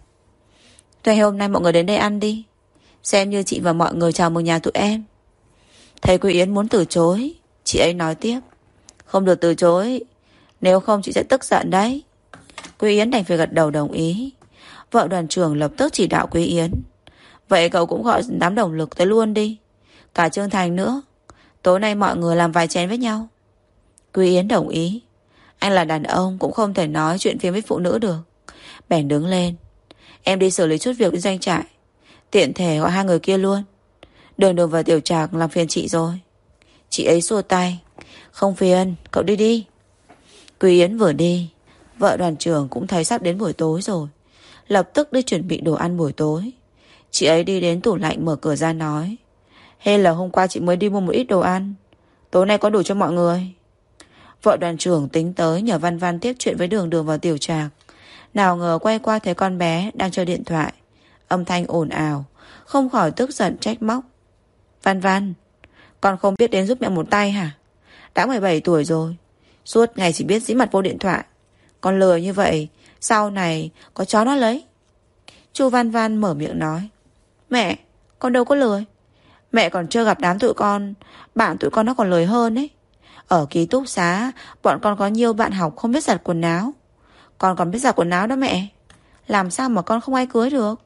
Thôi hôm nay mọi người đến đây ăn đi, xem như chị và mọi người chào mừng nhà tụi em. Thấy Quý Yến muốn từ chối, chị ấy nói tiếp. Không được từ chối, nếu không chị sẽ tức giận đấy. Quý Yến đành phải gật đầu đồng ý. Vợ đoàn trưởng lập tức chỉ đạo Quý Yến. Vậy cậu cũng gọi đám đồng lực tới luôn đi, cả Trương Thành nữa. Tối nay mọi người làm vài chén với nhau. Quý Yến đồng ý. Anh là đàn ông cũng không thể nói chuyện phiếm với phụ nữ được. Bèn đứng lên. Em đi xử lý chút việc bên doanh trại, tiện thể gọi hai người kia luôn. Đường Đường và Tiểu Trạc làm phiền chị rồi. Chị ấy xua tay. Không phiền, cậu đi đi. Quý Yến vừa đi, vợ đoàn trưởng cũng thấy sắp đến buổi tối rồi, lập tức đi chuẩn bị đồ ăn buổi tối. Chị ấy đi đến tủ lạnh mở cửa ra nói. Hay là hôm qua chị mới đi mua một ít đồ ăn, tối nay có đủ cho mọi người. Vợ đoàn trưởng tính tới nhờ Văn Văn tiếp chuyện với Đường Đường và Tiểu Trạc. Nào ngờ quay qua thấy con bé đang chơi điện thoại, âm thanh ồn ào, không khỏi tức giận trách móc. Văn Văn, con không biết đến giúp mẹ một tay hả? Đã 17 tuổi rồi, suốt ngày chỉ biết dĩ mặt vô điện thoại. Con lười như vậy, sau này có chó nó lấy. Chu Văn Văn mở miệng nói. Mẹ, con đâu có lười. Mẹ còn chưa gặp đám tụi con, bạn tụi con nó còn lười hơn ấy. Ở ký túc xá, bọn con có nhiều bạn học không biết giặt quần áo. Con còn biết giặt quần áo đó mẹ. Làm sao mà con không ai cưới được?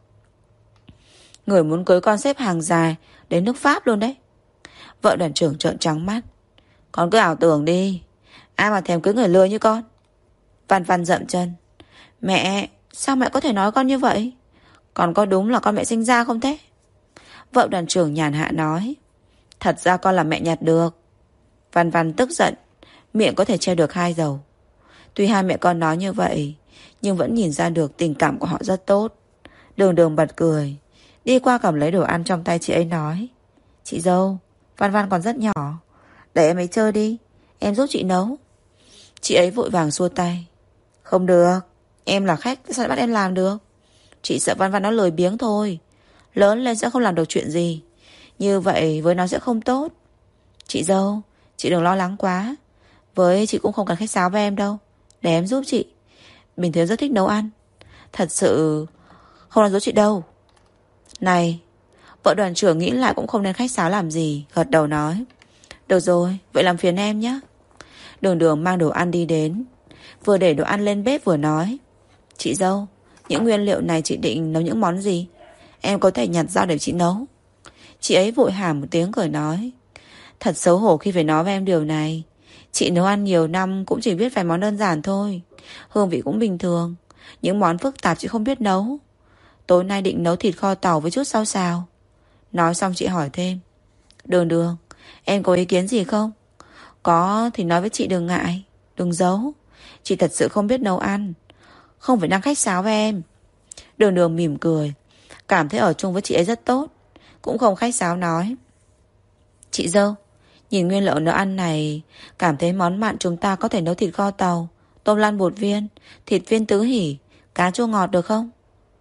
Người muốn cưới con xếp hàng dài đến nước Pháp luôn đấy. Vợ đoàn trưởng trợn trắng mắt. Con cứ ảo tưởng đi, ai mà thèm cưới người lười như con. Văn Văn dậm chân. Mẹ, sao mẹ có thể nói con như vậy? Con có đúng là con mẹ sinh ra không thế? Vợ đoàn trưởng nhàn hạ nói. Thật ra con là mẹ nhặt được. Văn Văn tức giận, miệng có thể che được hai dầu. Tuy hai mẹ con nói như vậy, nhưng vẫn nhìn ra được tình cảm của họ rất tốt. Đường Đường bật cười, đi qua cầm lấy đồ ăn trong tay chị ấy nói. Chị dâu, Văn Văn còn rất nhỏ, để em ấy chơi đi, em giúp chị nấu. Chị ấy vội vàng xua tay. Không được, em là khách, sao bắt em làm được? Chị sợ Văn Văn nó lười biếng thôi, lớn lên sẽ không làm được chuyện gì, như vậy với nó sẽ không tốt. Chị dâu, chị đừng lo lắng quá, với chị cũng không cần khách sáo với em đâu, để em giúp chị. Bình thường rất thích nấu ăn, thật sự không làm giúp chị đâu. Này, vợ đoàn trưởng nghĩ lại cũng không nên khách sáo làm gì, gật đầu nói. Được rồi, vậy làm phiền em nhé. Đường Đường mang đồ ăn đi đến, vừa để đồ ăn lên bếp vừa nói. Chị dâu, những nguyên liệu này chị định nấu những món gì? Em có thể nhặt rau để chị nấu. Chị ấy vội hàm một tiếng cười nói. Thật xấu hổ khi phải nói với em điều này. Chị nấu ăn nhiều năm cũng chỉ biết vài món đơn giản thôi, hương vị cũng bình thường. Những món phức tạp chị không biết nấu. Tối nay định nấu thịt kho tàu với chút rau xào. Nói xong chị hỏi thêm. Đường Đường, em có ý kiến gì không? Có thì nói với chị, đừng ngại, đừng giấu. Chị thật sự không biết nấu ăn, không phải đang khách sáo với em. Đường Đường mỉm cười, cảm thấy ở chung với chị ấy rất tốt, cũng không khách sáo nói: Chị dâu, nhìn nguyên liệu nấu ăn này, cảm thấy món mặn chúng ta có thể nấu thịt kho tàu, tôm lăn bột viên, thịt viên tứ hỉ, cá chua ngọt được không?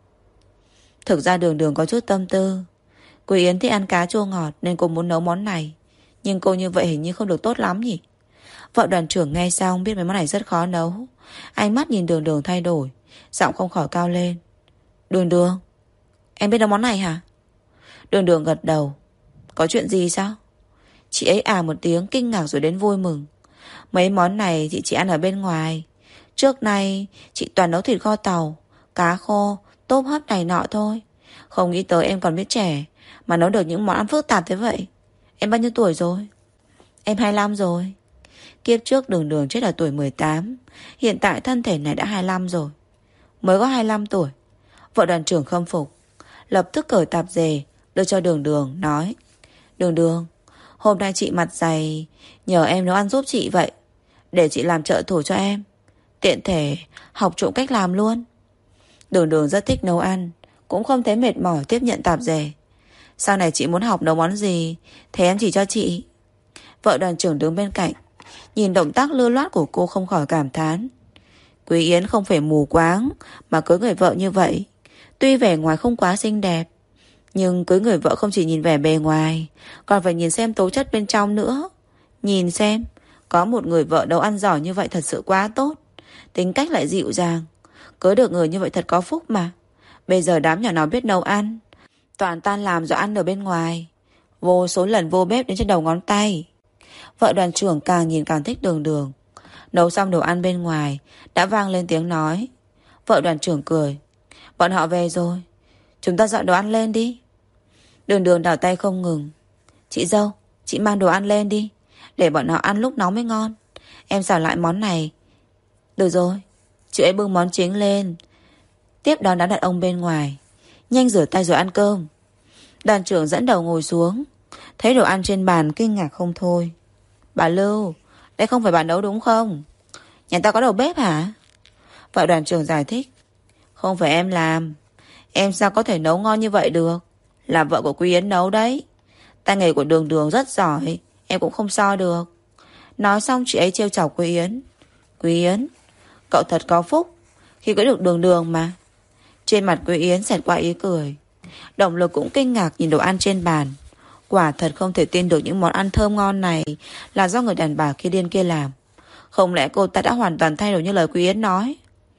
Thực ra Đường Đường có chút tâm tư. Quý Yến thích ăn cá chua ngọt nên cô muốn nấu món này, nhưng cô như vậy hình như không được tốt lắm nhỉ. Vợ đoàn trưởng nghe xong biết mấy món này rất khó nấu, ánh mắt nhìn Đường Đường thay đổi, giọng không khỏi cao lên: Đường Đường, em biết nấu món này hả? Đường Đường gật đầu. Có chuyện gì sao? Chị ấy một tiếng kinh ngạc rồi đến vui mừng. Mấy món này chị chỉ ăn ở bên ngoài. Trước nay chị toàn nấu thịt kho tàu, cá khô, tôm hấp này nọ thôi. Không nghĩ tới em còn biết trẻ mà nấu được những món ăn phức tạp thế vậy. Em bao nhiêu tuổi rồi? Em 25 rồi. Kiếp trước Đường Đường chết ở tuổi 18, hiện tại thân thể này đã 25 rồi. Mới có 25 tuổi. Vợ đoàn trưởng khâm phục, lập tức cởi tạp dề đưa cho Đường Đường, nói: Đường Đường, hôm nay chị mặt dày nhờ em nấu ăn giúp chị vậy, để chị làm trợ thủ cho em, tiện thể học trộm cách làm luôn. Đường Đường rất thích nấu ăn, cũng không thấy mệt mỏi tiếp nhận tạp dề. Sau này chị muốn học nấu món gì thì em chỉ cho chị. Vợ đoàn trưởng đứng bên cạnh, nhìn động tác lưu loát của cô không khỏi cảm thán: Quý Yến không phải mù quáng mà cưới người vợ như vậy. Tuy vẻ ngoài không quá xinh đẹp, nhưng cưới người vợ không chỉ nhìn vẻ bề ngoài, còn phải nhìn xem tố chất bên trong nữa. Nhìn xem, có một người vợ nấu ăn giỏi như vậy thật sự quá tốt, tính cách lại dịu dàng. Cưới được người như vậy thật có phúc mà. Bây giờ đám nhỏ nó biết nấu ăn, toàn tan làm rồi ăn ở bên ngoài, vô số lần vô bếp đến trên đầu ngón tay. Vợ đoàn trưởng càng nhìn càng thích Đường Đường. Nấu xong đồ ăn bên ngoài đã vang lên tiếng nói. Vợ đoàn trưởng cười: Bọn họ về rồi, chúng ta dọn đồ ăn lên đi. Đường Đường đảo tay không ngừng: Chị dâu, chị mang đồ ăn lên đi, để bọn họ ăn lúc nóng mới ngon. Em xào lại món này. Được rồi. Chị ấy bưng món chính lên, tiếp đó đã đặt ông bên ngoài: Nhanh rửa tay rồi ăn cơm. Đoàn trưởng dẫn đầu ngồi xuống, thấy đồ ăn trên bàn kinh ngạc không thôi. Bà Lưu, đây không phải bà nấu đúng không? Nhà ta có đầu bếp hả? Vợ đoàn trưởng giải thích: Không phải em làm. Em sao có thể nấu ngon như vậy được? Là vợ của Quý Yến nấu đấy. Tay nghề của Đường Đường rất giỏi, em cũng không so được. Nói xong chị ấy trêu chọc Quý Yến: Quý Yến, cậu thật có phúc khi có được Đường Đường mà. Trên mặt Quý Yến xẹt qua ý cười. Động Lực cũng kinh ngạc nhìn đồ ăn trên bàn. Quả thật không thể tin được những món ăn thơm ngon này là do người đàn bà kia điên kia làm. Không lẽ cô ta đã hoàn toàn thay đổi như lời Quý Yến nói?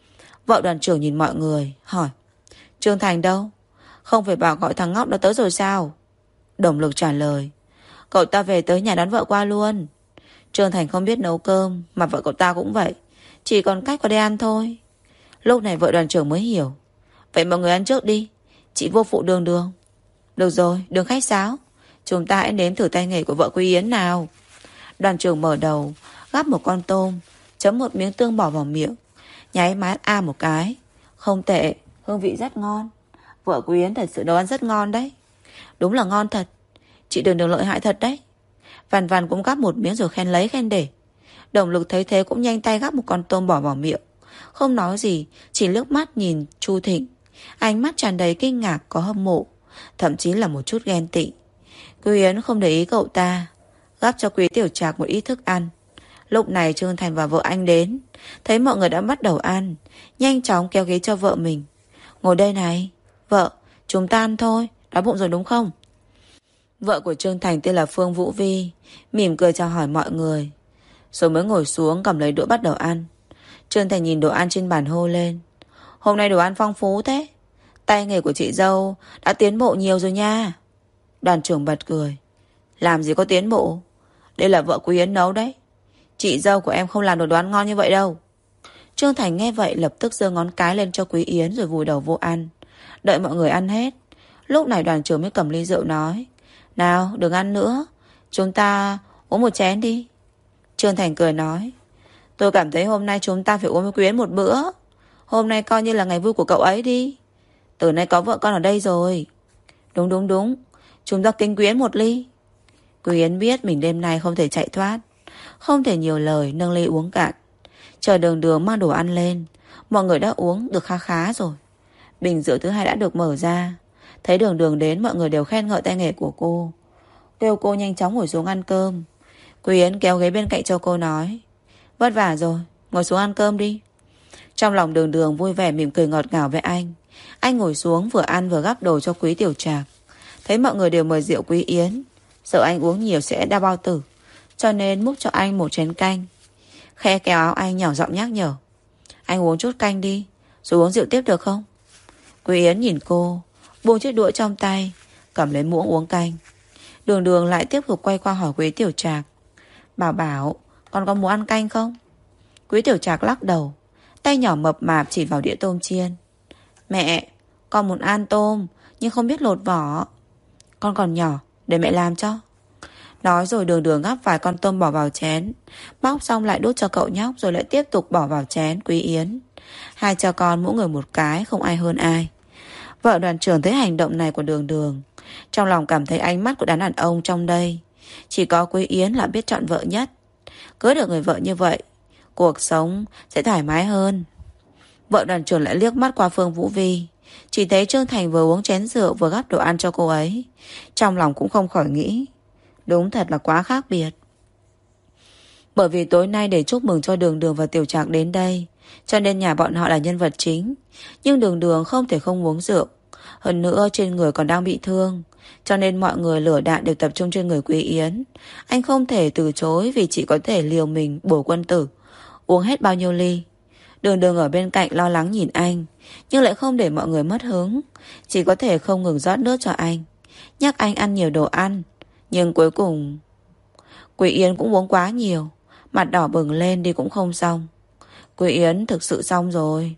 Vợ đoàn trưởng nhìn mọi người, hỏi: Trương Thành đâu? Không phải bảo gọi thằng ngốc đó tới rồi sao? Động Lực trả lời: Cậu ta về tới nhà đón vợ qua luôn. Trương Thành không biết nấu cơm, mà vợ cậu ta cũng vậy, chỉ còn cách qua đây ăn thôi. Lúc này vợ đoàn trưởng mới hiểu: Vậy mọi người ăn trước đi, chị vô phụ Đường Đường. Được rồi, đừng khách sáo, chúng ta hãy nếm thử tay nghề của vợ Quý Yến nào. Đoàn trưởng mở đầu, gắp một con tôm, chấm một miếng tương bỏ vào miệng, nháy mắt một cái. Không tệ, hương vị rất ngon. Vợ Quý Yến thật sự nấu ăn rất ngon đấy. Đúng là ngon thật, chị Đường Đường lợi hại thật đấy. Vằn Vằn cũng gắp một miếng rồi khen lấy khen để. Động Lực thấy thế cũng nhanh tay gắp một con tôm bỏ vào miệng, không nói gì, chỉ liếc mắt nhìn Chu Thịnh, ánh mắt tràn đầy kinh ngạc, có hâm mộ, thậm chí là một chút ghen tị. Quý Yến không để ý cậu ta, gắp cho Quý Tiểu Trạc một ít thức ăn. Lúc này Trương Thành và vợ anh đến, thấy mọi người đã bắt đầu ăn, nhanh chóng kéo ghế cho vợ mình. Ngồi đây này. Vợ, chúng ta ăn thôi, đói bụng rồi đúng không? Vợ của Trương Thành tên là Phương Vũ Vi, mỉm cười chào hỏi mọi người, rồi mới ngồi xuống cầm lấy đũa bắt đầu ăn. Trương Thành nhìn đồ ăn trên bàn hô lên: Hôm nay đồ ăn phong phú thế, tay nghề của chị dâu đã tiến bộ nhiều rồi nha. Đoàn trưởng bật cười: Làm gì có tiến bộ, đây là vợ Quý Yến nấu đấy. Chị dâu của em không làm được đồ ăn ngon như vậy đâu. Trương Thành nghe vậy lập tức giơ ngón cái lên cho Quý Yến rồi vùi đầu vô ăn. Đợi mọi người ăn hết, lúc này đoàn trưởng mới cầm ly rượu nói: Nào đừng ăn nữa, chúng ta uống một chén đi. Trương Thành cười nói: Tôi cảm thấy hôm nay chúng ta phải uống với Quý Yến một bữa. Hôm nay coi như là ngày vui của cậu ấy đi. Từ nay có vợ con ở đây rồi. Đúng, chúng ta kính Quý Yến một ly. Quý Yến biết mình đêm nay không thể chạy thoát, không thể nhiều lời, nâng ly uống cạn. Chờ Đường Đường mang đồ ăn lên, mọi người đã uống được khá khá rồi. Bình rượu thứ hai đã được mở ra. Thấy Đường Đường đến, mọi người đều khen ngợi tay nghề của cô, kêu cô nhanh chóng ngồi xuống ăn cơm. Quý Yến kéo ghế bên cạnh cho cô, nói: Vất vả rồi, ngồi xuống ăn cơm đi. Trong lòng Đường Đường vui vẻ mỉm cười ngọt ngào với anh. Anh ngồi xuống vừa ăn vừa gắp đồ cho Quý Tiểu Trạc. Thấy mọi người đều mời rượu Quý Yến, sợ anh uống nhiều sẽ đau bao tử, cho nên múc cho anh một chén canh. Khẽ kéo áo anh nhỏ giọng nhắc nhở: Anh uống chút canh đi, rồi uống rượu tiếp được không? Quý Yến nhìn cô, buông chiếc đũa trong tay, cầm lấy muỗng uống canh. Đường Đường lại tiếp tục quay qua hỏi Quý Tiểu Trạc: Bảo Bảo, con có muốn ăn canh không? Quý Tiểu Trạc lắc đầu, tay nhỏ mập mạp chỉ vào đĩa tôm chiên. Mẹ, con muốn ăn tôm, nhưng không biết lột vỏ. Con còn nhỏ, để mẹ làm cho. Nói rồi Đường Đường gắp vài con tôm bỏ vào chén, bóc xong lại đút cho cậu nhóc, rồi lại tiếp tục bỏ vào chén Quý Yến. Hai cha con mỗi người một cái, không ai hơn ai. Vợ đoàn trưởng thấy hành động này của Đường Đường, trong lòng cảm thấy ánh mắt của đàn ông trong đây chỉ có Quý Yến là biết chọn vợ nhất. Cưới được người vợ như vậy, cuộc sống sẽ thoải mái hơn. Vợ đoàn trưởng lại liếc mắt qua Phương Vũ Vi, chỉ thấy Trương Thành vừa uống chén rượu vừa gắp đồ ăn cho cô ấy. Trong lòng cũng không khỏi nghĩ, đúng thật là quá khác biệt. Bởi vì tối nay để chúc mừng cho Đường Đường và Tiểu Trạc đến đây, cho nên nhà bọn họ là nhân vật chính. Nhưng Đường Đường không thể không uống rượu, hơn nữa trên người còn đang bị thương, cho nên mọi người lửa đạn đều tập trung trên người Quý Yến. Anh không thể từ chối, vì chỉ có thể liều mình bổ quân tử, uống hết bao nhiêu ly. Đường Đường ở bên cạnh lo lắng nhìn anh, nhưng lại không để mọi người mất hứng, chỉ có thể không ngừng rót nước cho anh, nhắc anh ăn nhiều đồ ăn. Nhưng cuối cùng Quý Yến cũng uống quá nhiều, mặt đỏ bừng lên đi cũng không xong. Quý Yến thực sự xong rồi.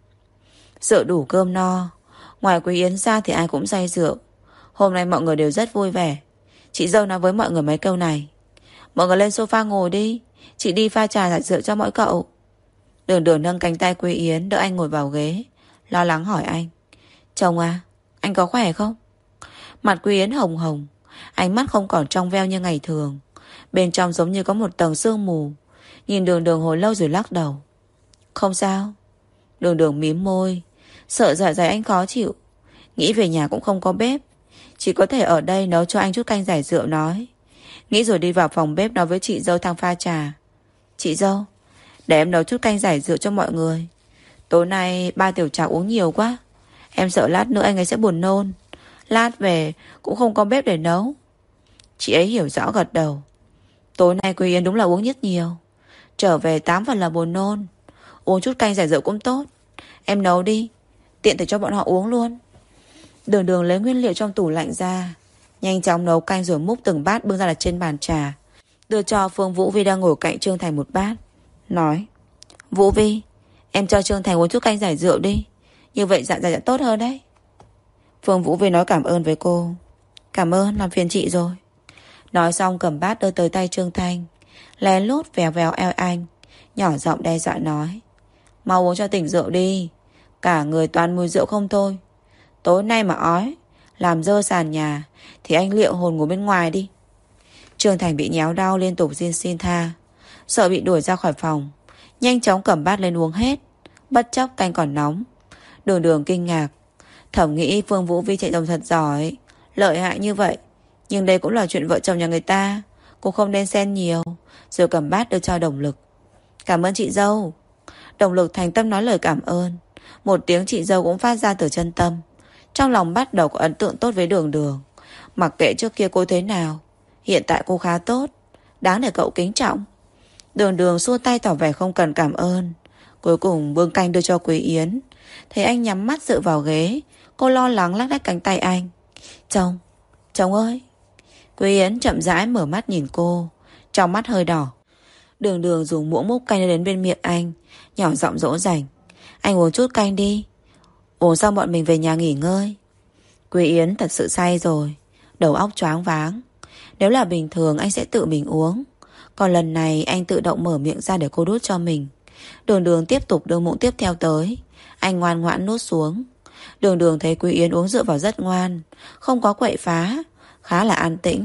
Rượu đủ cơm no, ngoài Quý Yến ra thì ai cũng say rượu. Hôm nay mọi người đều rất vui vẻ. Chị dâu nói với mọi người mấy câu này: Mọi người lên sofa ngồi đi, chị đi pha trà giải rượu cho mỗi cậu. Đường Đường nâng cánh tay Quý Yến đỡ anh ngồi vào ghế, lo lắng hỏi anh: Chồng à, anh có khỏe không? Mặt Quý Yến hồng hồng, ánh mắt không còn trong veo như ngày thường, bên trong giống như có một tầng sương mù. Nhìn Đường Đường hồi lâu rồi lắc đầu: Không sao. Đường Đường mím môi, sợ dạ dày anh khó chịu, nghĩ về nhà cũng không có bếp, chỉ có thể ở đây nấu cho anh chút canh giải rượu. Nói nghĩ rồi đi vào phòng bếp nói với chị dâu thang pha trà: Chị dâu, để em nấu chút canh giải rượu cho mọi người. Tối nay ba Tiểu Trạc uống nhiều quá, em sợ lát nữa anh ấy sẽ buồn nôn, lát về cũng không có bếp để nấu. Chị ấy hiểu rõ gật đầu. Tối nay Quý Yến đúng là uống nhất nhiều, trở về 8 phần là buồn nôn. Uống chút canh giải rượu cũng tốt, em nấu đi, tiện thể cho bọn họ uống luôn. Đường Đường lấy nguyên liệu trong tủ lạnh ra, nhanh chóng nấu canh rồi múc từng bát bưng ra đặt trên bàn trà, đưa cho Phương Vũ Vi đang ngồi cạnh Trương Thành một bát, nói: Vũ Vi, em cho Trương Thành uống chút canh giải rượu đi, như vậy dạ dày sẽ tốt hơn đấy. Phương Vũ Vi nói cảm ơn với cô: Cảm ơn, làm phiền chị rồi. Nói xong cầm bát đưa tới tay Trương Thành, lén lút véo véo eo anh, nhỏ giọng đe dọa nói: Mau uống cho tỉnh rượu đi, cả người toàn mùi rượu không thôi. Tối nay mà ói làm dơ sàn nhà thì anh liệu hồn ngủ bên ngoài đi. Trương Thành bị nhéo đau liên tục xin tha, sợ bị đuổi ra khỏi phòng, nhanh chóng cầm bát lên uống hết, bất chấp canh còn nóng. Đường Đường kinh ngạc, thầm nghĩ Phương Vũ Vi chạy đồng thật giỏi, lợi hại như vậy, nhưng đây cũng là chuyện vợ chồng nhà người ta, cô không nên xen nhiều. Rồi cầm bát đưa cho Đồng Lực: Cảm ơn chị dâu. Đồng Lực thành tâm nói lời cảm ơn, một tiếng chị dâu cũng phát ra từ chân tâm. Trong lòng bắt đầu có ấn tượng tốt với Đường Đường. Mặc kệ trước kia cô thế nào, hiện tại cô khá tốt, đáng để cậu kính trọng. Đường Đường xua tay tỏ vẻ không cần cảm ơn, cuối cùng bưng canh đưa cho Quý Yến. Thấy anh nhắm mắt dựa vào ghế, cô lo lắng lắc lắc cánh tay anh: Chồng, chồng ơi. Quý Yến chậm rãi mở mắt nhìn cô, trong mắt hơi đỏ. Đường Đường dùng muỗng múc canh đến bên miệng anh, nhỏ giọng dỗ dành: Anh uống chút canh đi, uống xong bọn mình về nhà nghỉ ngơi. Quý Yến thật sự say rồi, đầu óc choáng váng. Nếu là bình thường anh sẽ tự mình uống, còn lần này anh tự động mở miệng ra để cô đút cho mình. Đường Đường tiếp tục đưa muỗng tiếp theo tới, anh ngoan ngoãn nuốt xuống. Đường Đường thấy Quý Yến uống rượu vào rất ngoan, không có quậy phá, khá là an tĩnh,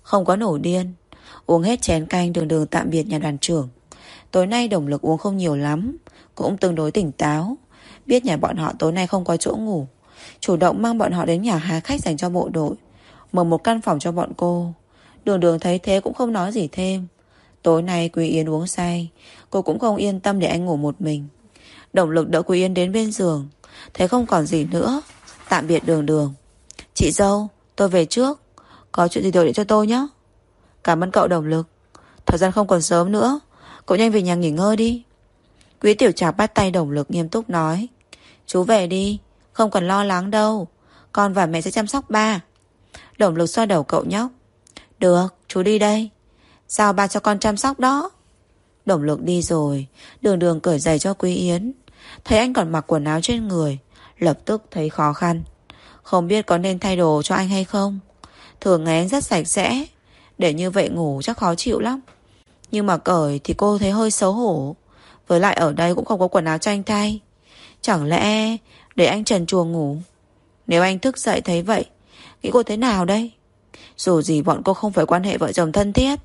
Không có nổi điên. Uống hết chén canh, Đường Đường tạm biệt nhà đoàn trưởng. Tối nay Đồng Lực uống không nhiều lắm, cũng tương đối tỉnh táo. Biết nhà bọn họ tối nay không có chỗ ngủ, chủ động mang bọn họ đến nhà hàng khách dành cho bộ đội, mở một căn phòng cho bọn cô. Đường Đường thấy thế cũng không nói gì thêm. Tối nay Quý Yến uống say, cô cũng không yên tâm để anh ngủ một mình. Đồng Lực đỡ Quý Yến đến bên giường, thấy không còn gì nữa, tạm biệt Đường Đường. Chị dâu, tôi về trước, có chuyện gì gọi điện cho tôi nhé. Cảm ơn cậu Đồng Lực. Thời gian không còn sớm nữa, cậu nhanh về nhà nghỉ ngơi đi. Quý Tiểu Trạc bắt tay Đồng Lực nghiêm túc nói. Chú về đi, không cần lo lắng đâu, con và mẹ sẽ chăm sóc ba. Đồng Lực xoa đầu cậu nhóc. Được, chú đi đây. Sao ba cho con chăm sóc đó. Đồng Lực đi rồi, Đường Đường cởi giày cho Quý Yến. Thấy anh còn mặc quần áo trên người, lập tức thấy khó khăn. Không biết có nên thay đồ cho anh hay không. Thường ngày anh rất sạch sẽ, để như vậy ngủ chắc khó chịu lắm. Nhưng mà cởi thì cô thấy hơi xấu hổ. Với lại ở đây cũng không có quần áo cho anh thay. Chẳng lẽ để anh trần truồng ngủ. Nếu anh thức dậy thấy vậy, nghĩ cô thế nào đây? Dù gì bọn cô không phải quan hệ vợ chồng thân thiết.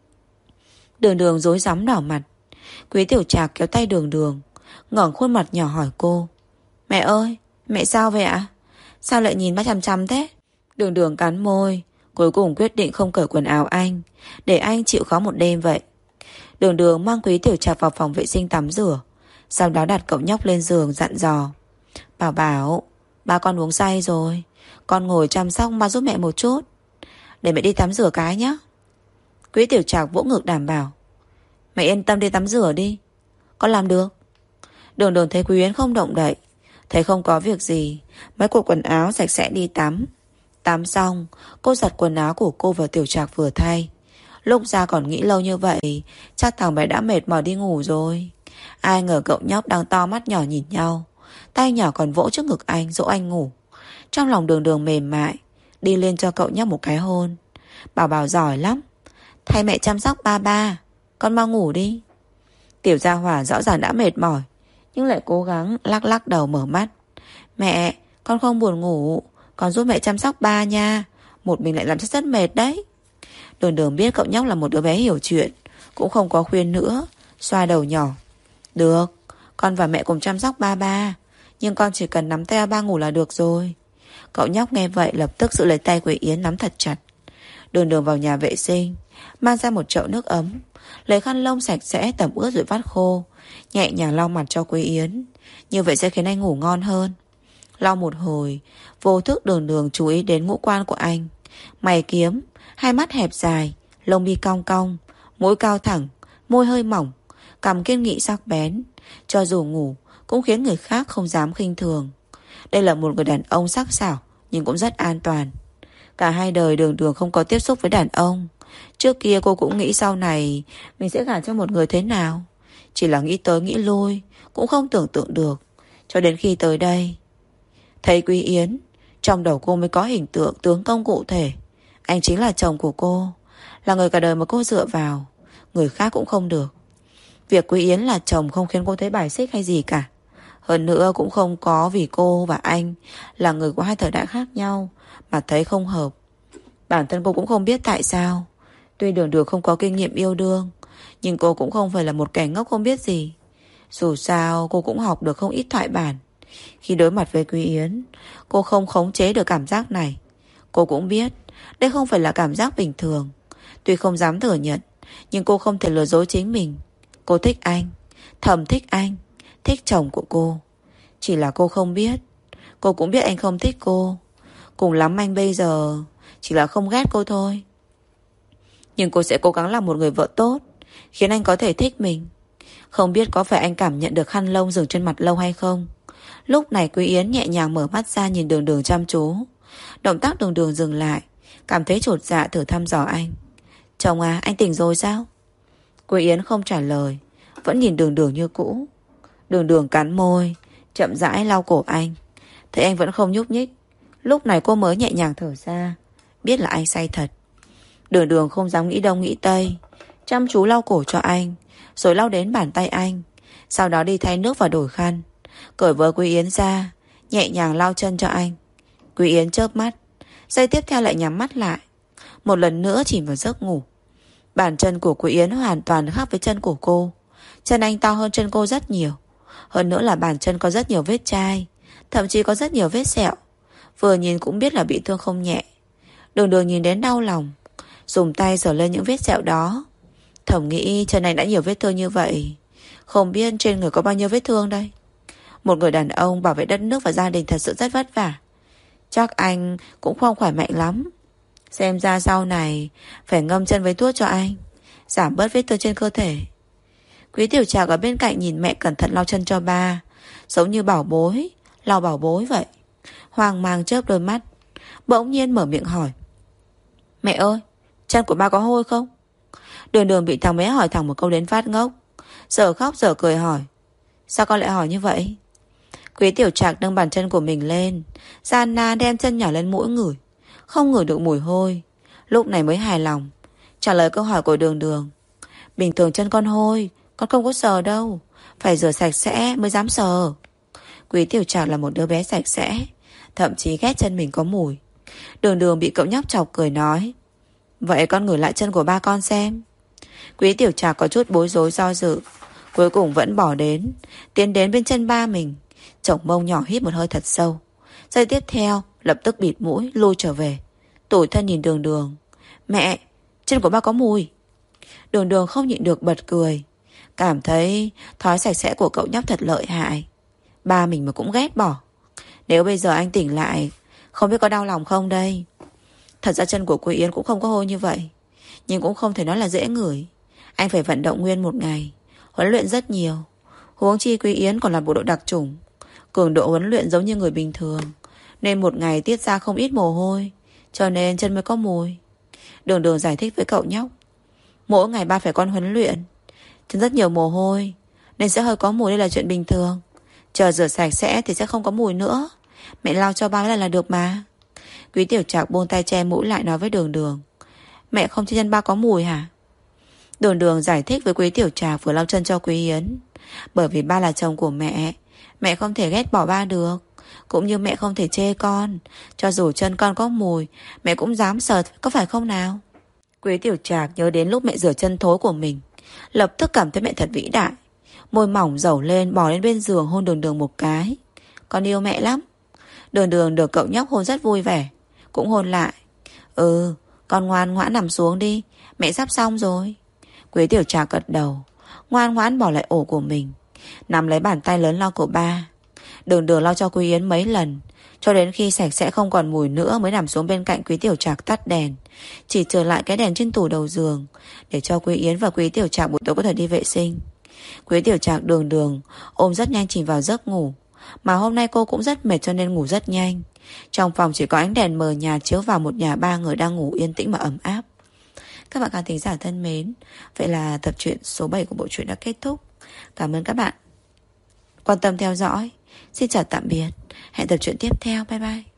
Đường Đường rối rắm đỏ mặt. Quý Tiểu Trạc kéo tay Đường Đường, ngẩng khuôn mặt nhỏ hỏi cô. Mẹ ơi, mẹ sao vậy ạ? Sao lại nhìn ba chằm chằm thế? Đường Đường cắn môi, cuối cùng quyết định không cởi quần áo anh, để anh chịu khó một đêm vậy. Đường Đường mang Quý Tiểu Trạc vào phòng vệ sinh tắm rửa, sau đó đặt cậu nhóc lên giường dặn dò. Bảo Bảo, ba con uống say rồi, con ngồi chăm sóc ba giúp mẹ một chút, để mẹ đi tắm rửa cái nhé. Quý Tiểu Trạc vỗ ngực đảm bảo. Mẹ yên tâm đi tắm rửa đi, con làm được. Đường Đường thấy Quý Yến không động đậy, thấy không có việc gì, mấy cột quần áo sạch sẽ đi tắm. Tắm xong, cô giặt quần áo của cô và Tiểu Trạc vừa thay. Lúc ra còn nghĩ lâu như vậy, chắc thằng bé đã mệt mỏi đi ngủ rồi. Ai ngờ cậu nhóc đang to mắt nhỏ nhìn nhau, tay nhỏ còn vỗ trước ngực anh dỗ anh ngủ. Trong lòng Đường Đường mềm mại, đi lên cho cậu nhóc một cái hôn. Bảo Bảo giỏi lắm, thay mẹ chăm sóc ba ba, con mau ngủ đi. Tiểu Gia Hỏa rõ ràng đã mệt mỏi, nhưng lại cố gắng lắc lắc đầu mở mắt. Mẹ, con không buồn ngủ, con giúp mẹ chăm sóc ba nha, một mình lại làm rất mệt đấy. Đường Đường biết cậu nhóc là một đứa bé hiểu chuyện, cũng không có khuyên nữa, xoa đầu nhỏ. Được, con và mẹ cùng chăm sóc ba ba, nhưng con chỉ cần nắm tay ba ngủ là được rồi. Cậu nhóc nghe vậy lập tức giữ lấy tay của Yến nắm thật chặt. Đường Đường vào nhà vệ sinh, mang ra một chậu nước ấm, lấy khăn lông sạch sẽ tẩm ướt rồi vắt khô, nhẹ nhàng lau mặt cho Quý Yến. Như vậy sẽ khiến anh ngủ ngon hơn. Lau một hồi, vô thức Đường Đường chú ý đến ngũ quan của anh. Mày kiếm, hai mắt hẹp dài, lông mi cong cong, mũi cao thẳng, môi hơi mỏng, cằm kiên nghị sắc bén. Cho dù ngủ cũng khiến người khác không dám khinh thường. Đây là một người đàn ông sắc sảo, nhưng cũng rất an toàn. Cả hai đời Đường Đường không có tiếp xúc với đàn ông. Trước kia cô cũng nghĩ sau này mình sẽ gả cho một người thế nào. Chỉ là nghĩ tới nghĩ lui, cũng không tưởng tượng được. Cho đến khi tới đây, thấy Quý Yến, trong đầu cô mới có hình tượng tướng công cụ thể. Anh chính là chồng của cô, là người cả đời mà cô dựa vào, người khác cũng không được. Việc Quý Yến là chồng không khiến cô thấy bài xích hay gì cả. Hơn nữa cũng không có vì cô và anh là người của hai thời đại khác nhau mà thấy không hợp. Bản thân cô cũng không biết tại sao. Tuy Đường Đường không có kinh nghiệm yêu đương, nhưng cô cũng không phải là một kẻ ngốc không biết gì. Dù sao cô cũng học được không ít thoại bản. Khi đối mặt với Quý Yến, cô không khống chế được cảm giác này. Cô cũng biết đây không phải là cảm giác bình thường. Tuy không dám thừa nhận, nhưng cô không thể lừa dối chính mình. Cô thích anh, thầm thích anh, thích chồng của cô. Chỉ là cô không biết. Cô cũng biết anh không thích cô. Cùng lắm anh bây giờ chỉ là không ghét cô thôi. Nhưng cô sẽ cố gắng làm một người vợ tốt, khiến anh có thể thích mình. Không biết có phải anh cảm nhận được khăn lông dừng trên mặt lâu hay không. Lúc này Quý Yến nhẹ nhàng mở mắt ra nhìn Đường Đường chăm chú. Động tác Đường Đường dừng lại, cảm thấy chột dạ thử thăm dò anh. Chồng à, anh tỉnh rồi sao? Quý Yến không trả lời, vẫn nhìn Đường Đường như cũ. Đường Đường cắn môi, chậm rãi lau cổ anh. Thấy anh vẫn không nhúc nhích, lúc này cô mới nhẹ nhàng thở ra, biết là anh say thật. Đường Đường không dám nghĩ đông nghĩ tây, chăm chú lau cổ cho anh, rồi lau đến bàn tay anh. Sau đó đi thay nước và đổi khăn, cởi vớ Quý Yến ra, nhẹ nhàng lau chân cho anh. Quý Yến chớp mắt, giây tiếp theo lại nhắm mắt lại. một lần nữa chìm vào giấc ngủ. Bàn chân của Quý Yến hoàn toàn khác với chân của cô. Chân anh to hơn chân cô rất nhiều. Hơn nữa là bàn chân có rất nhiều vết chai, thậm chí có rất nhiều vết sẹo. Vừa nhìn cũng biết là bị thương không nhẹ. Đường Đường nhìn đến đau lòng, dùng tay giở lên những vết sẹo đó. Thầm nghĩ chân anh đã nhiều vết thương như vậy, không biết trên người có bao nhiêu vết thương đây. Một người đàn ông bảo vệ đất nước và gia đình thật sự rất vất vả. Chắc anh cũng không khỏe mạnh lắm. Xem ra sau này phải ngâm chân với thuốc cho anh, giảm bớt vết thương trên cơ thể. Quý Tiểu Trạc ở bên cạnh nhìn mẹ cẩn thận lau chân cho ba, giống như bảo bối lau bảo bối vậy. Hoang mang chớp đôi mắt, bỗng nhiên mở miệng hỏi: Mẹ ơi, chân của ba có hôi không? Đường Đường bị thằng bé hỏi thẳng một câu đến phát ngốc, giờ khóc giờ cười hỏi: Sao con lại hỏi như vậy? Quý Tiểu Trạc nâng bàn chân của mình lên, gian nan đem chân nhỏ lên mũi ngửi, không ngửi được mùi hôi. Lúc này mới hài lòng trả lời câu hỏi của Đường Đường: Bình thường chân con hôi, con không có sờ đâu, phải rửa sạch sẽ mới dám sờ. Quý Tiểu Trạc là một đứa bé sạch sẽ, thậm chí ghét chân mình có mùi. Đường Đường bị cậu nhóc chọc cười nói: Vậy con ngửi lại chân của ba con xem. Quý Tiểu Trạc có chút bối rối do dự, cuối cùng vẫn bỏ đến, tiến đến bên chân ba mình, chổng mông nhỏ hít một hơi thật sâu. Giây tiếp theo lập tức bịt mũi lui trở về, tủi thân nhìn Đường Đường: Mẹ, chân của ba có mùi. Đường Đường không nhịn được bật cười, cảm thấy thói sạch sẽ của cậu nhóc thật lợi hại. Ba mình mà cũng ghét bỏ. Nếu bây giờ anh tỉnh lại, không biết có đau lòng không đây. Thật ra chân của Quý Yến cũng không có hôi như vậy, nhưng cũng không thể nói là dễ ngửi. Anh phải vận động nguyên một ngày, huấn luyện rất nhiều. Huống chi Quý Yến còn là bộ đội đặc chủng, cường độ huấn luyện giống như người bình thường, nên một ngày tiết ra không ít mồ hôi, cho nên chân mới có mùi. Đường Đường giải thích với cậu nhóc: Mỗi ngày ba phải con huấn luyện, chân rất nhiều mồ hôi, nên sẽ hơi có mùi, đây là chuyện bình thường. Chờ rửa sạch sẽ thì sẽ không có mùi nữa. Mẹ lau cho ba là được mà. Quý Tiểu Trạc buông tay che mũi lại nói với Đường Đường: Mẹ không thấy chân ba có mùi hả? Đường Đường giải thích với Quý Tiểu Trạc vừa lau chân cho Quý Yến: Bởi vì ba là chồng của mẹ, mẹ không thể ghét bỏ ba được. Cũng như mẹ không thể chê con, cho dù chân con có mùi, mẹ cũng dám sờ, có phải không nào? Quý Tiểu Trạc nhớ đến lúc mẹ rửa chân thối của mình, lập tức cảm thấy mẹ thật vĩ đại. Môi mỏng dẩu lên, bò lên bên giường hôn Đường Đường một cái: Con yêu mẹ lắm. Đường Đường được cậu nhóc hôn rất vui vẻ, cũng hôn lại: Ừ, con ngoan ngoãn nằm xuống đi, mẹ sắp xong rồi. Quý Tiểu Trạc gật đầu, ngoan ngoãn bỏ lại ổ của mình, nắm lấy bàn tay lớn lau của ba. Đường Đường lau cho Quý Yến mấy lần, cho đến khi sạch sẽ không còn mùi nữa mới nằm xuống bên cạnh Quý Tiểu Trạc tắt đèn, chỉ trở lại cái đèn trên tủ đầu giường để cho Quý Yến và Quý Tiểu Trạc buổi tối có thể đi vệ sinh. Quý Tiểu Trạc Đường Đường ôm rất nhanh chìm vào giấc ngủ, mà hôm nay cô cũng rất mệt cho nên ngủ rất nhanh. Trong phòng chỉ có ánh đèn mờ nhạt chiếu vào một nhà ba người đang ngủ yên tĩnh mà ấm áp. Các bạn khán thính giả thân mến, vậy là tập truyện số 7 của bộ truyện đã kết thúc. Cảm ơn các bạn quan tâm theo dõi. Xin chào tạm biệt, hẹn tập truyện tiếp theo. Bye bye.